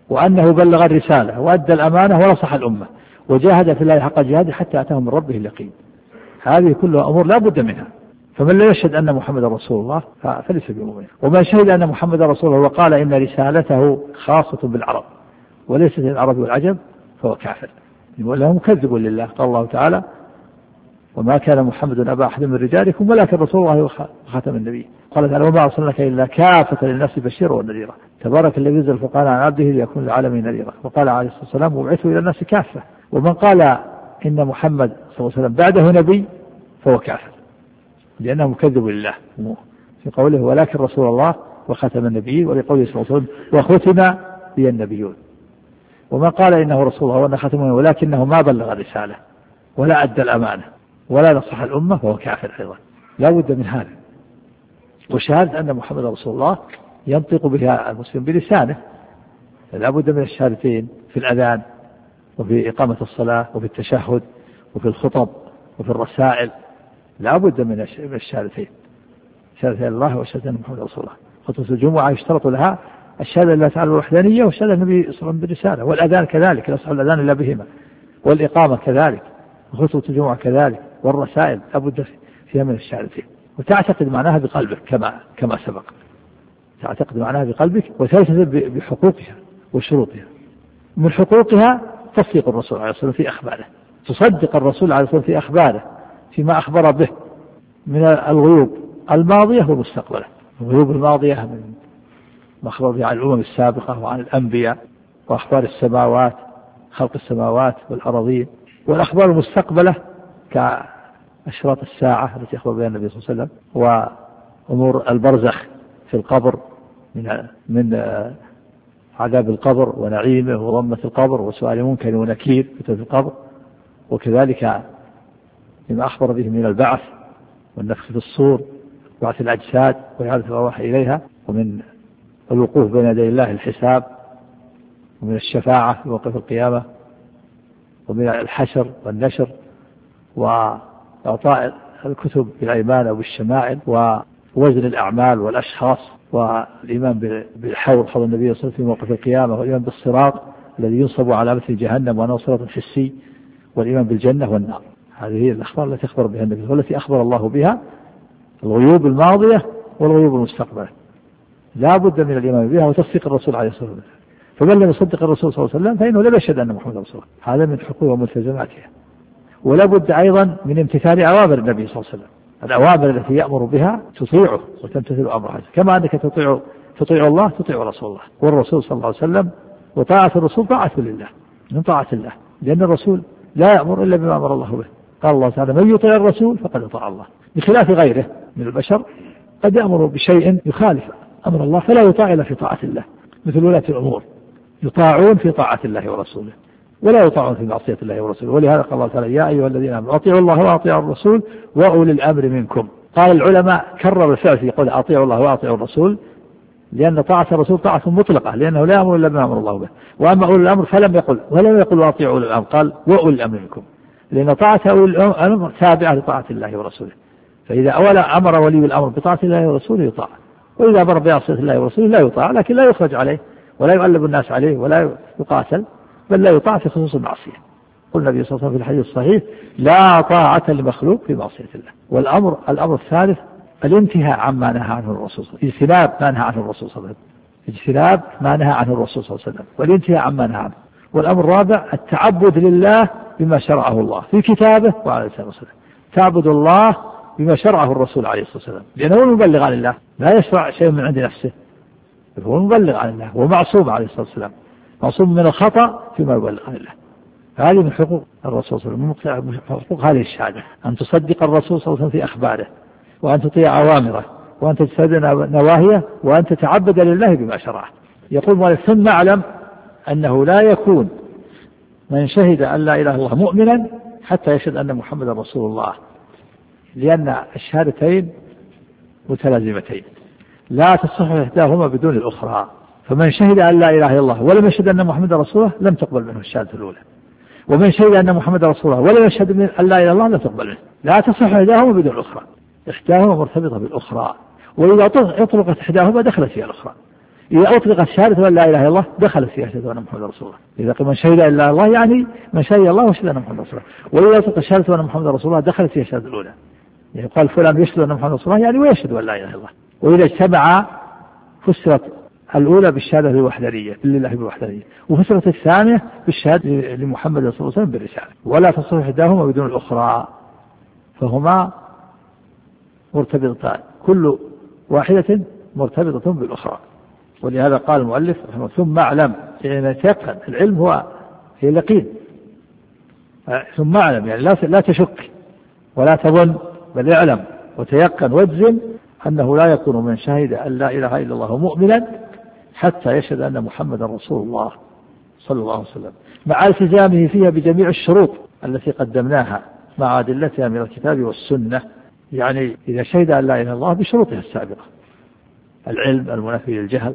وأنه بلغ الرسالة وأدى الأمانة ونصح الأمة وجاهد في الله حق جهاده حتى أتاه من ربه اليقين. هذه كلها أمور لا بد منها. فمن لا يشهد أن محمد رسول الله فليس بمؤمن. ومن شهد أن محمد رسول الله وقال إن رسالته خاصة بالعرب وليست للعرب والعجم فهو كافر وله مكذب لله. قال الله تعالى وما كان محمد أبا أحد من رجالكم ولكن رسول الله وخاتم النبي. قال تعالى وما أرسلناك إلا كافة للناس بشيرا ونذيرا تبارك الذي ينزل الفرقان عن عبده ليكون للعالمين نذيرا. وقال عليه الصلاة والسلام وبعثه إلى الناس كافة. ومن قال إن محمد صلى الله عليه وسلم بعده نبي فهو كافر لأنه مكذب لله في قوله ولكن رسول الله وخاتم النبيين ولقوله صلى الله عليه وسلم وختم بي النبيون. ومن قال إنه رسول الله وأنه خاتم ولكنه ما بلغ الرسالة ولا أدى الأمانة ولا نصح الأمة فهو كافر أيضا. لا بد من هذا. وشهادة أن محمد رسول الله ينطق بها المسلم بلسانه. لا بد من الشهادتين في الأذان وفي إقامة الصلاة وفي التشهد وفي الخطب وفي الرسائل. لا بد من الشهادتين شهادة الله وشهادة أن محمد رسول الله. خطبة الجمعة يشترط لها الشهادة لله تعالى الوحدانية والشهادة النبي صلى الله عليه وسلم بالرسالة. والأذان كذلك لا يصح الأذان إلا بهما. والإقامة كذلك وخطبة الجمعة كذلك. والرسائل لا بد فيها من الشهادتين. وتعتقد معناها بقلبك كما سبق. تعتقد معناها بقلبك وتلتزم بحقوقها وشروطها. من حقوقها تصديق الرسول عليه الصلاة والسلام في أخباره. تصدق الرسول عليه الصلاة والسلام في أخباره فيما أخبر به من الغيوب الماضية والمستقبلة. الغيوب الماضية من ما أخبر به عن الأمم السابقة وعن الأنبياء وأخبار السماوات خلق السماوات والأراضين. والأخبار المستقبلة كأشراط الساعة التي أخبر بها النبي صلى الله عليه وسلم وأمور البرزخ في القبر من عذاب القبر ونعيمه وضمة القبر وسؤال منكر ونكير في القبر. وكذلك لما أخبر به من البعث والنفخ في الصور وبعث الأجساد وإعادة الأرواح إليها ومن الوقوف بين يدي الله الحساب ومن الشفاعة في موقف القيامة ومن الحشر والنشر وإعطاء الكتب بالأيمان أو بالشمائل ووزن الأعمال والأشخاص والإيمان بالحوض حوض النبي صلى الله عليه وسلم في موقف القيامة والإيمان بالصراط الذي ينصب على مثل جهنم وأنه صراط حسي والإيمان بالجنة والنار. هذه هي الأخبار التي أخبر بها النبي والتي أخبر الله بها الغيوب الماضية والغيوب المستقبلة. لا بد من الإيمان بها وتصديق الرسول عليه الصلاة والسلام. فمن لم يصدق الرسول صلى الله عليه وسلم فإنه لا يشهد أن محمد رسول الله. هذا من حقوق وملتزماتها. ولا بد أيضا من امتثال أوامر النبي صلى الله عليه وسلم. الأوامر التي يأمر بها تطيعه وتمتثل أمره كما أنك تطيع الله تطيع رسول الله والرسول صلى الله عليه وسلم. وطاعة الرسول طاعة لله من طاعة الله لأن الرسول لا يأمر إلا بما أمر الله به. قال الله تعالى من يطيع الرسول فقد أطاع الله بخلاف غيره من البشر قد يأمر بشيء يخالف أمر الله فلا يطاع إلا في طاعة الله مثل ولاة الأمور يطاعون في طاعة الله ورسوله ولا يطاعون في معصية الله ورسوله. ولهذا قال الله تعالى يا أيها الذين آمنوا أطيعوا الله وأطيعوا الرسول وأولي الأمر منكم. قال العلماء كرر الفعل في قول أطيعوا الله وأطيعوا الرسول لأن طاعة الرسول طاعة مطلقة لأنه لا يأمر إلا بما أمر الله به. وأما أولي الأمر ولم يقل أطيعوا أولي الأمر قال وأولي الأمر منكم لأن طاعة أولي الأمر تابعة لطاعة الله ورسوله. فإذا أولا أمر ولي الأمر بطاعة الله ورسوله يطاع وإذا أمر بعصية الله ورسوله لا يطاع لكن لا يخرج عليه ولا يغلب الناس عليه ولا يقاتل بل لا يطاع في خصوص المعصية. قل النبي صلى الله عليه وسلم في الحديث الصحيح لا طاعة لمخلوق في معصية الله. الأمر الثالث الانتهاء عما نهى عنه الرسول صلى الله عليه وسلم اجتناب ما نهى عنه الرسول صلى الله عليه وسلم اجتناب ما نهى عنه الرسول صلى الله عليه وسلم والانتهاء عما نهى عنه. والأمر الرابع التعبد لله بما شرعه الله في كتابه وعلى لسان رسوله. تعبد الله بما شرعه الرسول عليه الصلاة والسلام لأنه هو المبلغ عن الله لا يشرع شيء من عند نفسه هو المبلغ عن الله ومعصوم عليه الصلاة والسلام معصوم من الخطأ فيما يبلغ عن الله. هذه من حقوق الرسول صلى الله عليه وسلم من حقوق هذه الشهادة أن تصدق الرسول صلى الله عليه وسلم في أخباره وأن تطيع أوامره وأن تجتنب نواهيه وأن تتعبد لله بما شرعه. يقول مالك ثم اعلم أنه لا يكون من شهد أن لا إله إلا الله مؤمنا حتى يشهد أن محمد رسول الله لأن الشهادتين متلازمتين لا تصح إحداهما بدون الأخرى. فمن شهد أن لا إله إلا الله ولم يشهد أن محمد رسول الله لم تقبل منه الشهادة الأولى ومن شهد أن محمد رسول الله ولم يشهد أن لا إله إلا الله لم تقبل منه. لا تصح إحداهما بدون الأخرى إحداهما مرتبطة بالأخرى وإذا أطلقت إحداهما دخلت فيها الأخرى. إذا أطلقت شهادة أن لا إله إلا الله دخلت في أشهد أن محمد رسول الله. إذا قيل من شهد إلا الله يعني من شهد الله وشهد أن محمد رسول الله. وإذا أطلقت شهادة أن محمد رسول الله دخلت في الشهادة الأولى. يعني قال فلان يشهد أن محمد رسول الله يعني ويشهد أن لا إله إلا الله. وإذا اجتمع فسرت الأولى بالشهادة الوحدانية لله بالوحدانية، وفسرت الثانية بالشهادة لمحمد صلى الله عليه وسلم بالرسالة، ولا تصح إحداهما بدون الأخرى، فهما مرتبطتان كل واحدة مرتبطة بالأخرى. ولهذا قال المؤلف رحمه ثم اعلم، يعني يتيقن، العلم هو اليقين، ثم اعلم يعني لا تشك ولا تظن، بل اعلم وتيقن واجزم أنه لا يكون من شهد أن لا إله إلا الله مؤمنا حتى يشهد أن محمدا رسول الله صلى الله عليه وسلم، مع التزامه فيها بجميع الشروط التي قدمناها مع أدلتها من الكتاب والسنة. يعني إذا شهد أن لا إله إلا الله بشروطها السابقة: العلم المنافي للجهل،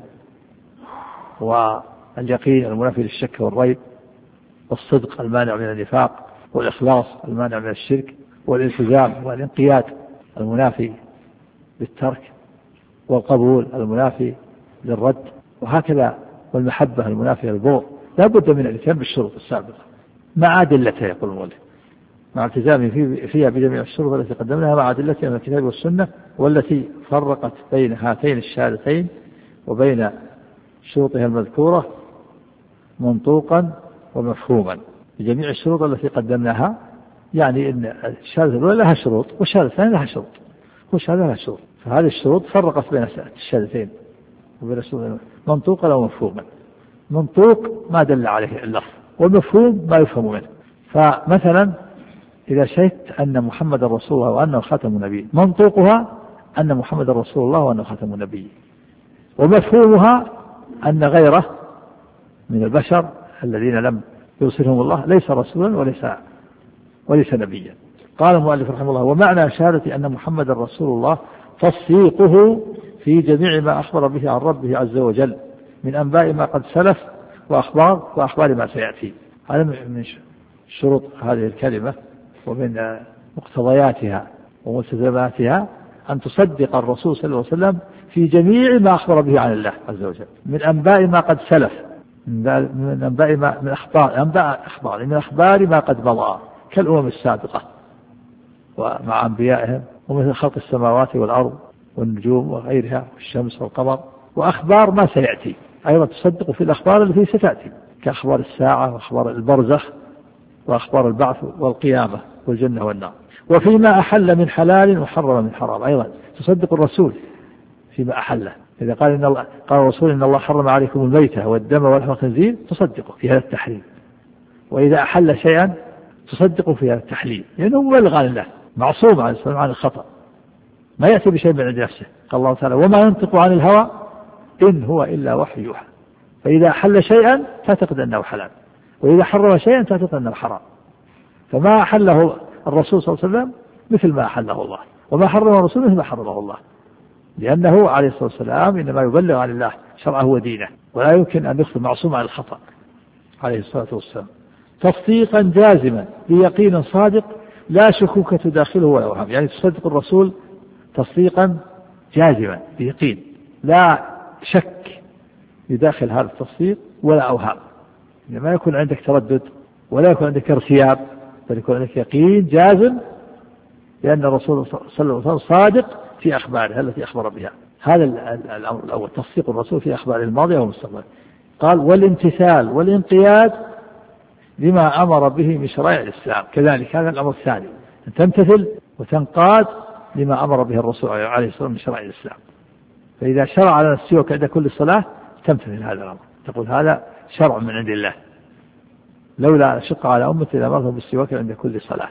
واليقين المنافي للشك والريب، والصدق المانع من النفاق، والإخلاص المانع من الشرك، والالتزام والانقياد المنافي للترك، والقبول المنافي للرد، وهكذا، والمحبة المنافية للبغض. لا بد من الاتيان بالشروط السابقة مع أدلتها، يقول المؤلف، مع التزامه فيها بجميع الشروط التي قدمناها مع أدلتها من الكتاب والسنة، والتي فرقت بين هاتين الشهادتين وبين شروطها المذكورة منطوقا ومفهوما بجميع الشروط التي قدمناها. يعني أن الشهادة الأولى لها شروط والشهادة الثانية لها شروط والشهادة لها شروط، فهذه الشروط فرقت بين الشهادتين وبين الشروط منطوقا أو مفهوما. منطوق ما دل عليه اللفظ، والمفهوم ما يفهم منه. فمثلا إذا شهدت أن محمد رسول الله وأنه خاتم النبي، منطوقها أن محمد رسول الله وأنه خاتم النبي، ومفهومها أن غيره من البشر الذين لم يرسلهم الله ليس رسولا وليس نبيا. قال المؤلف رحمه الله: ومعنى شهادة أن محمد رسول الله تصديقه في جميع ما أخبر به عن ربه عز وجل من أنباء ما قد سلف وأخبار ما سيأتي. هذا من شروط هذه الكلمة ومن مقتضياتها وملتزماتها أن تصدق الرسول صلى الله عليه وسلم في جميع ما أخبر به عن الله عز وجل من أنباء ما قد سلف، من أنباء ما من أخبار من أخبار ما قد مضى كالأمم السابقة ومع أنبيائهم، ومثل خلق السماوات والأرض والنجوم وغيرها والشمس والقمر، وأخبار ما سيأتي. أيضا تصدق في الأخبار التي ستأتي كأخبار الساعة وأخبار البرزخ وأخبار البعث والقيامة والجنة والنار. وفيما أحل من حلال وحرم من حرام أيضا تصدق الرسول فيما أحله. إذا قال الرسول إن الله حرم عليكم الميتة والدم ولحم الخنزير تصدقوا في هذا التحريم. وإذا أحل شيئا تصدقوا في هذا التحليل، لأنه مبلغ عن الله، معصوم عن الخطأ، ما يأتي بشيء من عند نفسه. قال الله تعالى: وما ينطق عن الهوى إن هو إلا وحي يوحى. فإذا أحل شيئا تعتقد أنه حلال، وإذا حرم شيئا تعتقد أنه حرام. فما أحله الرسول صلى الله عليه وسلم مثل ما أحله الله، وما حرم الرسول مثل ما حرمه الله، لأنه عليه الصلاة والسلام إنما يبلغ عن الله شرعه ودينه، ولا يمكن أن يخطئ، معصوم عن الخطأ عليه الصلاة والسلام. تصديقا جازما بيقين صادق لا شكوك تداخله ولا وهم. يعني تصدق الرسول تصديقا جازما بيقين، لا شك يداخل هذا التصديق ولا أوهام. يعني ما يكون عندك تردد ولا يكون عندك ارتياب، بل يكون عندك يقين جازم لأن الرسول صلى الله عليه وسلم صادق في أخباره التي أخبر بها. هذا الأمر الأول، تصديق الرسول في أخباره الماضية والمستقبل. قال: والامتثال والانقياد لما أمر به من شرائع الإسلام. كذلك هذا الأمر الثاني، أن تمتثل وتنقاد لما أمر به الرسول عليه الصلاة والسلام من شرائع الإسلام. فإذا شرع لنا السواك عند كل صلاة تمتثل هذا الأمر، تقول هذا شرع من عند الله، لولا أشق على أمتي لأمرهم بالسواك عند كل صلاة.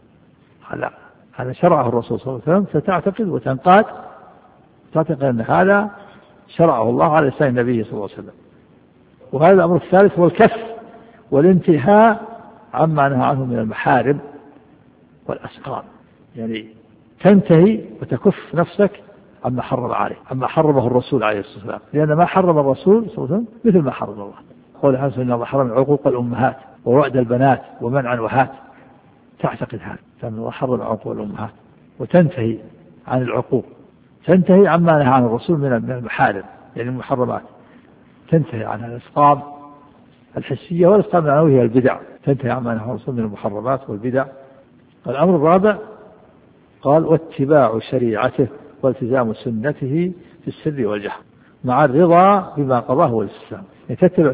هذا شرعه الرسول صلى الله عليه وسلم، فتعتقد وتنقاد، تعتقد أن هذا شرعه الله على لسان النبي صلى الله عليه وسلم. وهذا الأمر الثالث هو الكف والانتهاء عما نهى عنه من المحارم والأسقام. يعني تنتهي وتكف نفسك عما حرم عليه، عما حرمه الرسول عليه الصلاة والسلام، لأن ما حرم الرسول صلى الله عليه وسلم مثل ما حرم الله. قول حسن إن الله حرم عقوق الأمهات ووعد البنات ومنع وهات. تعتقد هذا، فإن الله حرم عقوق الأمهات، وتنتهي عن العقوق، تنتهي عما نهى عن الرسول من المحارم يعني المحرمات، تنتهي عن الأسقام الحسية والأسقام المعنوية هي البدع، تنتهي عما نهى الرسول من المحرمات والبدع. الأمر الرابع قال واتباع شريعته والتزام سنته في السر والجهر مع الرضا بما قضاه والاستسلام. يعني تتبع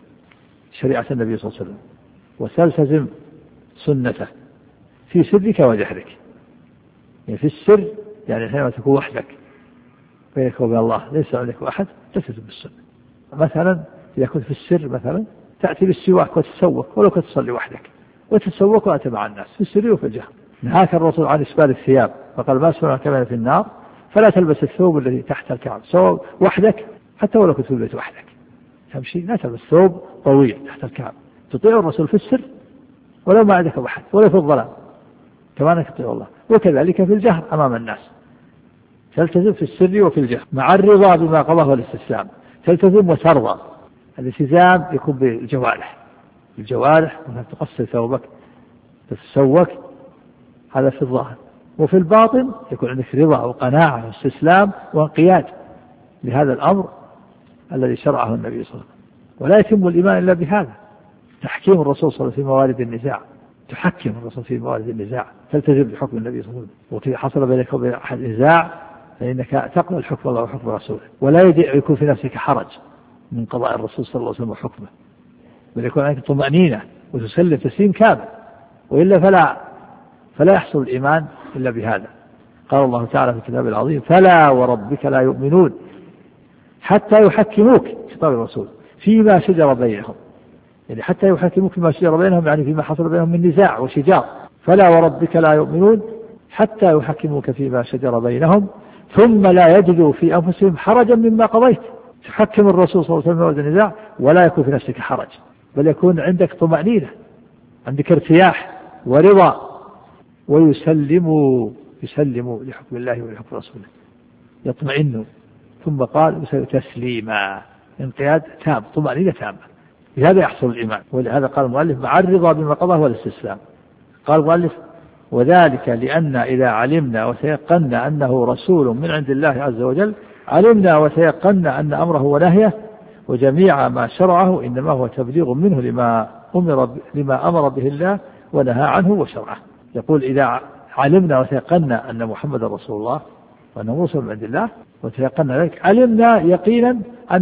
شريعة النبي صلى الله عليه وسلم وتلتزم سنته في سرك وجهرك. يعني في السر يعني حينما تكون وحدك بينك وبين الله ليس عندك أحد تلتزم بالسنة. مثلا إذا كنت في السر مثلا تأتي بالسواك وتتسوك ولو كنت تصلي وحدك وتتسوك وأنت مع الناس في السر وفي الجهر. نهاك الرسول عن إسبال الثياب فقال ما أسبل كمان في النار فلا تلبس الثوب الذي تحت الكعب سواء وحدك حتى ولو كنت في البيت وحدك تمشي لا تلبس ثوب طويل تحت الكعب. تطيع الرسول في السر ولو ما عندك أحد ولا في الظلام كما أنك تطيع الله. وكذلك في الجهر أمام الناس تلتزم في السر وفي الجهر مع الرضا بما قضاه والاستسلام. تلتزم وترضى. الالتزام يكون بالجوارح وأنك تقصر ثوبك تتسوك هذا في الظاهر. وفي الباطن يكون عندك رضا وقناعة واستسلام وانقياد لهذا الأمر الذي شرعه النبي صلى الله عليه وسلم. ولا يتم الإيمان إلا بهذا. تحكيم الرسول صلى الله عليه وسلم في موارد النزاع تحكم الرسول في موارد النزاع تلتزم بحكم النبي صلى الله عليه وسلم. وإذا حصل بينك وبين أحد نزاع فإنك تقبل حكم الله وحكم رسوله ولا يكون في نفسك حرج من قضاء الرسول صلى الله عليه وسلم وحكمه بل يكون عندك طمأنينة وتسلم تسليم كامل وإلا فلا يحصل الإيمان إلا بهذا. قال الله تعالى في الكتاب العظيم فلا وربك لا يؤمنون حتى يحكموك خطاب الرسول فيما شجر بينهم. يعني حتى يحكموك فيما شجر بينهم يعني فيما حصل بينهم من نزاع وشجار. فلا وربك لا يؤمنون حتى يحكموك فيما شجر بينهم ثم لا يجدوا في أنفسهم حرجا مما قضيت. تحكم الرسول صلى الله عليه وسلم في النزاع ولا يكون في نفسك حرج بل يكون عندك طمأنينة عندك ارتياح ورضا ويسلموا لحكم الله ولحكم رسوله يطمئنوا. ثم قال تسليما انقياد تام طمأنينة تامة. بهذا يحصل الإيمان. ولهذا قال المؤلف مع الرضا بما قضاه والاستسلام. قال المؤلف وذلك لأن إذا علمنا وتيقنا أنه رسول من عند الله عز وجل علمنا وتيقنا أن أمره ونهيه وجميع ما شرعه إنما هو تبليغ منه لما أمر به الله ونهى عنه وشرعه. يقول إذا علمنا وتيقنا أن محمد رسول الله وأنه رسول من عند الله وتيقنا ذلك علمنا يقينا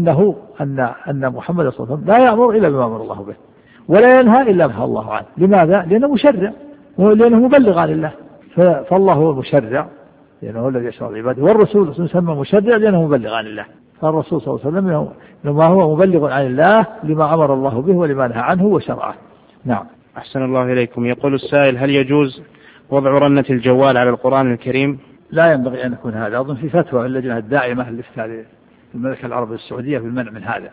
أن محمد صلى الله عليه وسلم لا يأمر إلا بما أمر الله به ولا ينهى إلا ما نهى الله عنه. لماذا؟ لأنه مشرع لأنه مبلغ عن الله. فالله هو المشرع لأنه هو الذي يشرع العباد والرسول يسمى مشرع لأنه مبلغ عن الله. فالرسول صلى الله عليه وسلم لما هو مبلغ عن الله لما أمر الله به ولما نهى عنه وشرعه. نعم. أحسن الله إليكم. يقول السائل هل يجوز وضع رنة الجوال على القرآن الكريم؟ لا ينبغي أن يكون هذا. أظن في فتوى اللجنة الدائمة للإفتاء في المملكة العربية السعودية بالمنع من هذا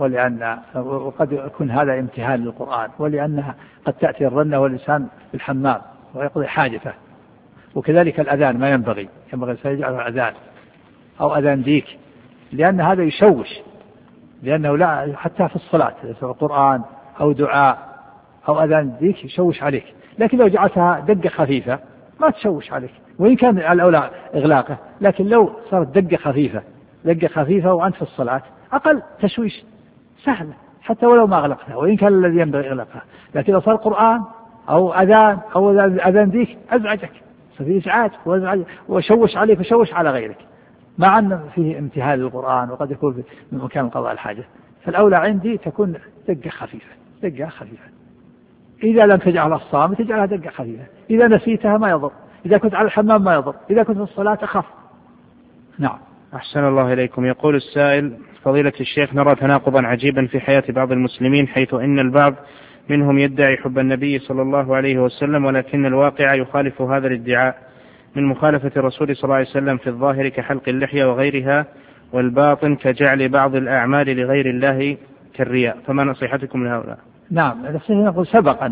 وقد يكون هذا امتهان للقرآن ولأنها قد تأتي الرنة والإنسان في الحمام ويقضي حاجته. وكذلك الأذان ما ينبغي سيجعله أذان أو أذان ديك لأن هذا يشوش لأنه لا حتى في الصلاة سواء قرآن أو دعاء أو أذان ديك يشوش عليك. لكن لو جعلتها دقة خفيفة ما تشوش عليك وإن كان الأولى إغلاقه لكن لو صارت دقة خفيفة وأنت في الصلاة أقل تشويش سهلة حتى ولو ما أغلقتها وإن كان الذي ينبغي إغلاقها. لكن لو صار قرآن أو أذان أو أذان ديك أزعجك فيه إزعاج وشوش عليك وشوش على غيرك مع أن فيه امتهان للقرآن وقد يكون في مكان قضاء الحاجة. فالأولى عندي تكون دقة خفيفة. إذا لم تجعلها الصامت تجعلها دقة خفيفة. إذا نسيتها ما يضر. إذا كنت على الحمام ما يضر. إذا كنت في الصلاة أخف. نعم. أحسن الله إليكم. يقول السائل فضيلة الشيخ نرى تناقضا عجيبا في حياة بعض المسلمين حيث إن البعض منهم يدعي حب النبي صلى الله عليه وسلم ولكن الواقع يخالف هذا الادعاء من مخالفة الرسول صلى الله عليه وسلم في الظاهر كحلق اللحية وغيرها والباطن كجعل بعض الأعمال لغير الله كالرياء. فما نصيحتكم لهؤلاء؟ نعم نقول سبق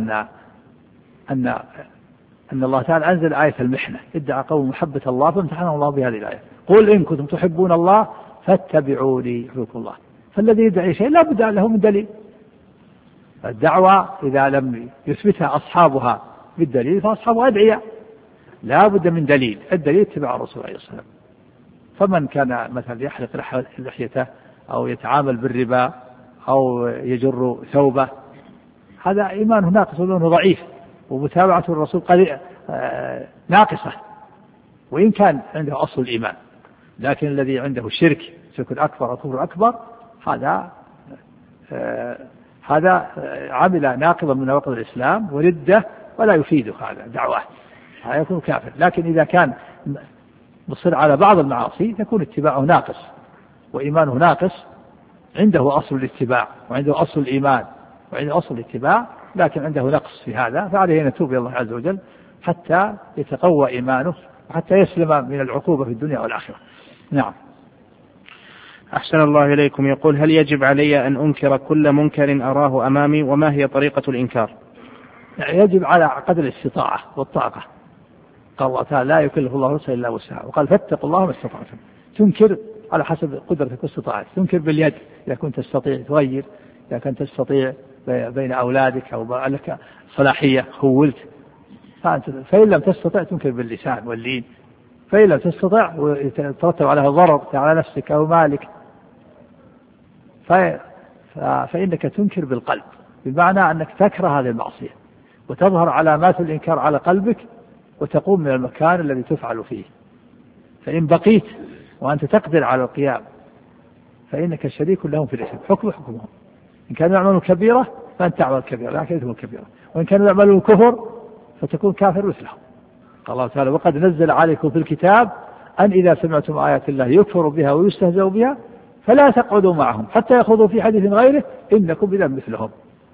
أن الله تعالى أنزل آية المحنة ادعى قوم محبة الله فامتحنهم الله بهذه الآية. قل إن كنتم تحبون الله فاتبعوني يحببكم الله. فالذي يدعي شيء لا بد له من دليل. الدعوة إذا لم يثبتها أصحابها بالدليل فأصحابها أدعياء لا بد من دليل. الدليل اتباع الرسول عليه الصلاة والسلام. فمن كان مثلا يحلق لحيته أو يتعامل بالربا أو يجر ثوبه، هذا إيمانه ناقص وإيمانه ضعيف، ومتابعته الرسول ناقصة وإن كان عنده أصل الإيمان. لكن الذي عنده شرك أكبر أو كفر أكبر هذا عمل ناقضا من نواقض الإسلام وردة ولا يفيده هذا دعوة، هذا يكون كافر. لكن إذا كان مصر على بعض المعاصي تكون اتباعه ناقص وإيمانه ناقص، عنده أصل الاتباع وعنده أصل الإيمان وعنده أصل الاتباع، لكن عنده نقص في هذا، فعليه أن يتوب إلى الله عز وجل حتى يتقوى إيمانه وحتى يسلم من العقوبة في الدنيا والآخرة. نعم. أحسن الله إليكم. يقول: هل يجب علي أن أنكر كل منكر أراه أمامي، وما هي طريقة الإنكار؟ يجب على قدر الاستطاعة والطاقة. قال الله تعالى: لا يكلف الله نفسا إلا وسعها، وقال: فاتقوا الله ما استطعتم. تنكر على حسب قدرتك واستطاعتك، تنكر باليد إذا كنت تستطيع تغير، إذا كنت تستطيع بين أولادك أو لك صلاحية خولت، فإن لم تستطع تنكر باللسان واللين، فإن لم تستطع ويترتب عليها ضرر على نفسك أو مالك فإنك تنكر بالقلب، بمعنى أنك تكره هذه المعصية وتظهر علامات الإنكار على قلبك وتقوم من المكان الذي تفعل فيه. فإن بقيت وأنت تقدر على القيام فإنك شريك لهم في الإثم، حكمهم. إن كانوا يعملون كبيرة فأنت تعمل كبيرة لكن إثم كبيرة، وإن كانوا يعملون كفر فتكون كافر مثلهم. قال الله تعالى: وقد نزل عليكم في الكتاب أن إذا سمعتم آيات الله يكفر بها ويستهزأ بها فلا تقعدوا معهم حتى يخوضوا في حديث غيره إنكم إذا مثلهم.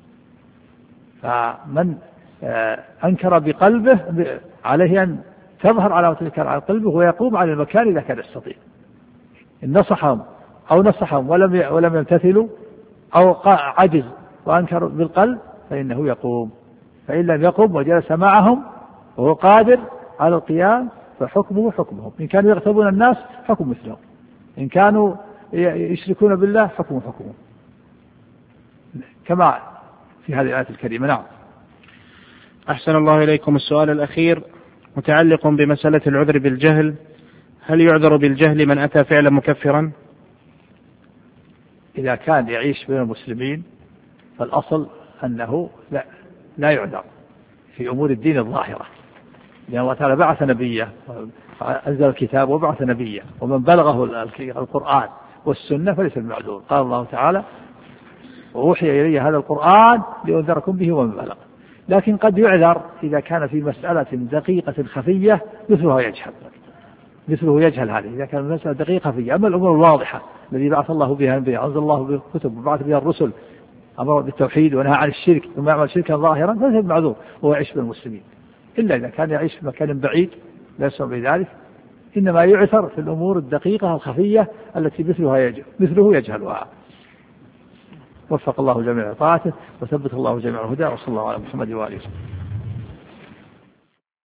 فمن أنكر بقلبه عليه أن تظهر علامة الإنكار على قلبه ويقوم على المكان إذا كان يستطيع. إن نصحهم ولم يمتثلوا أو عجز وأنكر بالقلب فإنه يقوم، فإن لم يقم وجلس معهم وهو قادر على القيام فحكمهم. إن كانوا يغتابون الناس حكم مثلهم، إن كانوا يشركون بالله حكمهم كما في هذه الآية الكريمة. نعم. أحسن الله إليكم. السؤال الأخير متعلق بمسألة العذر بالجهل: هل يعذر بالجهل من أتى فعلا مكفرا؟ إذا كان يعيش بين المسلمين فالأصل أنه لا يعذر في أمور الدين الظاهرة، لأن الله تعالى بعث نبيه، أنزل الكتاب وبعث نبيه، ومن بلغه القرآن والسنة فليس بمعذور. قال الله تعالى: وأوحي إلي هذا القرآن لأنذركم به ومن بلغ. لكن قد يعذر إذا كان في مسألة دقيقة خفية مثله يجهل هذه، إذا كان المسألة دقيقة خفية. أما الأمور الواضحة الذي بعث الله بها أنبياء، أنزل الله بها كتب وبعث بها الرسل، أمر بالتوحيد ونهى عن الشرك ثم يعمل شركا ظاهرا فليس بمعذور وهو يعيش بين المسلمين، إلا إذا كان يعيش في مكان بعيد لا يسمع بذلك. إنما يعثر في الأمور الدقيقة الخفية التي مثله يجهلها. وفق الله جميع طاعته وثبت الله جميع الهدى، وصلى الله على محمد وآله وسلم.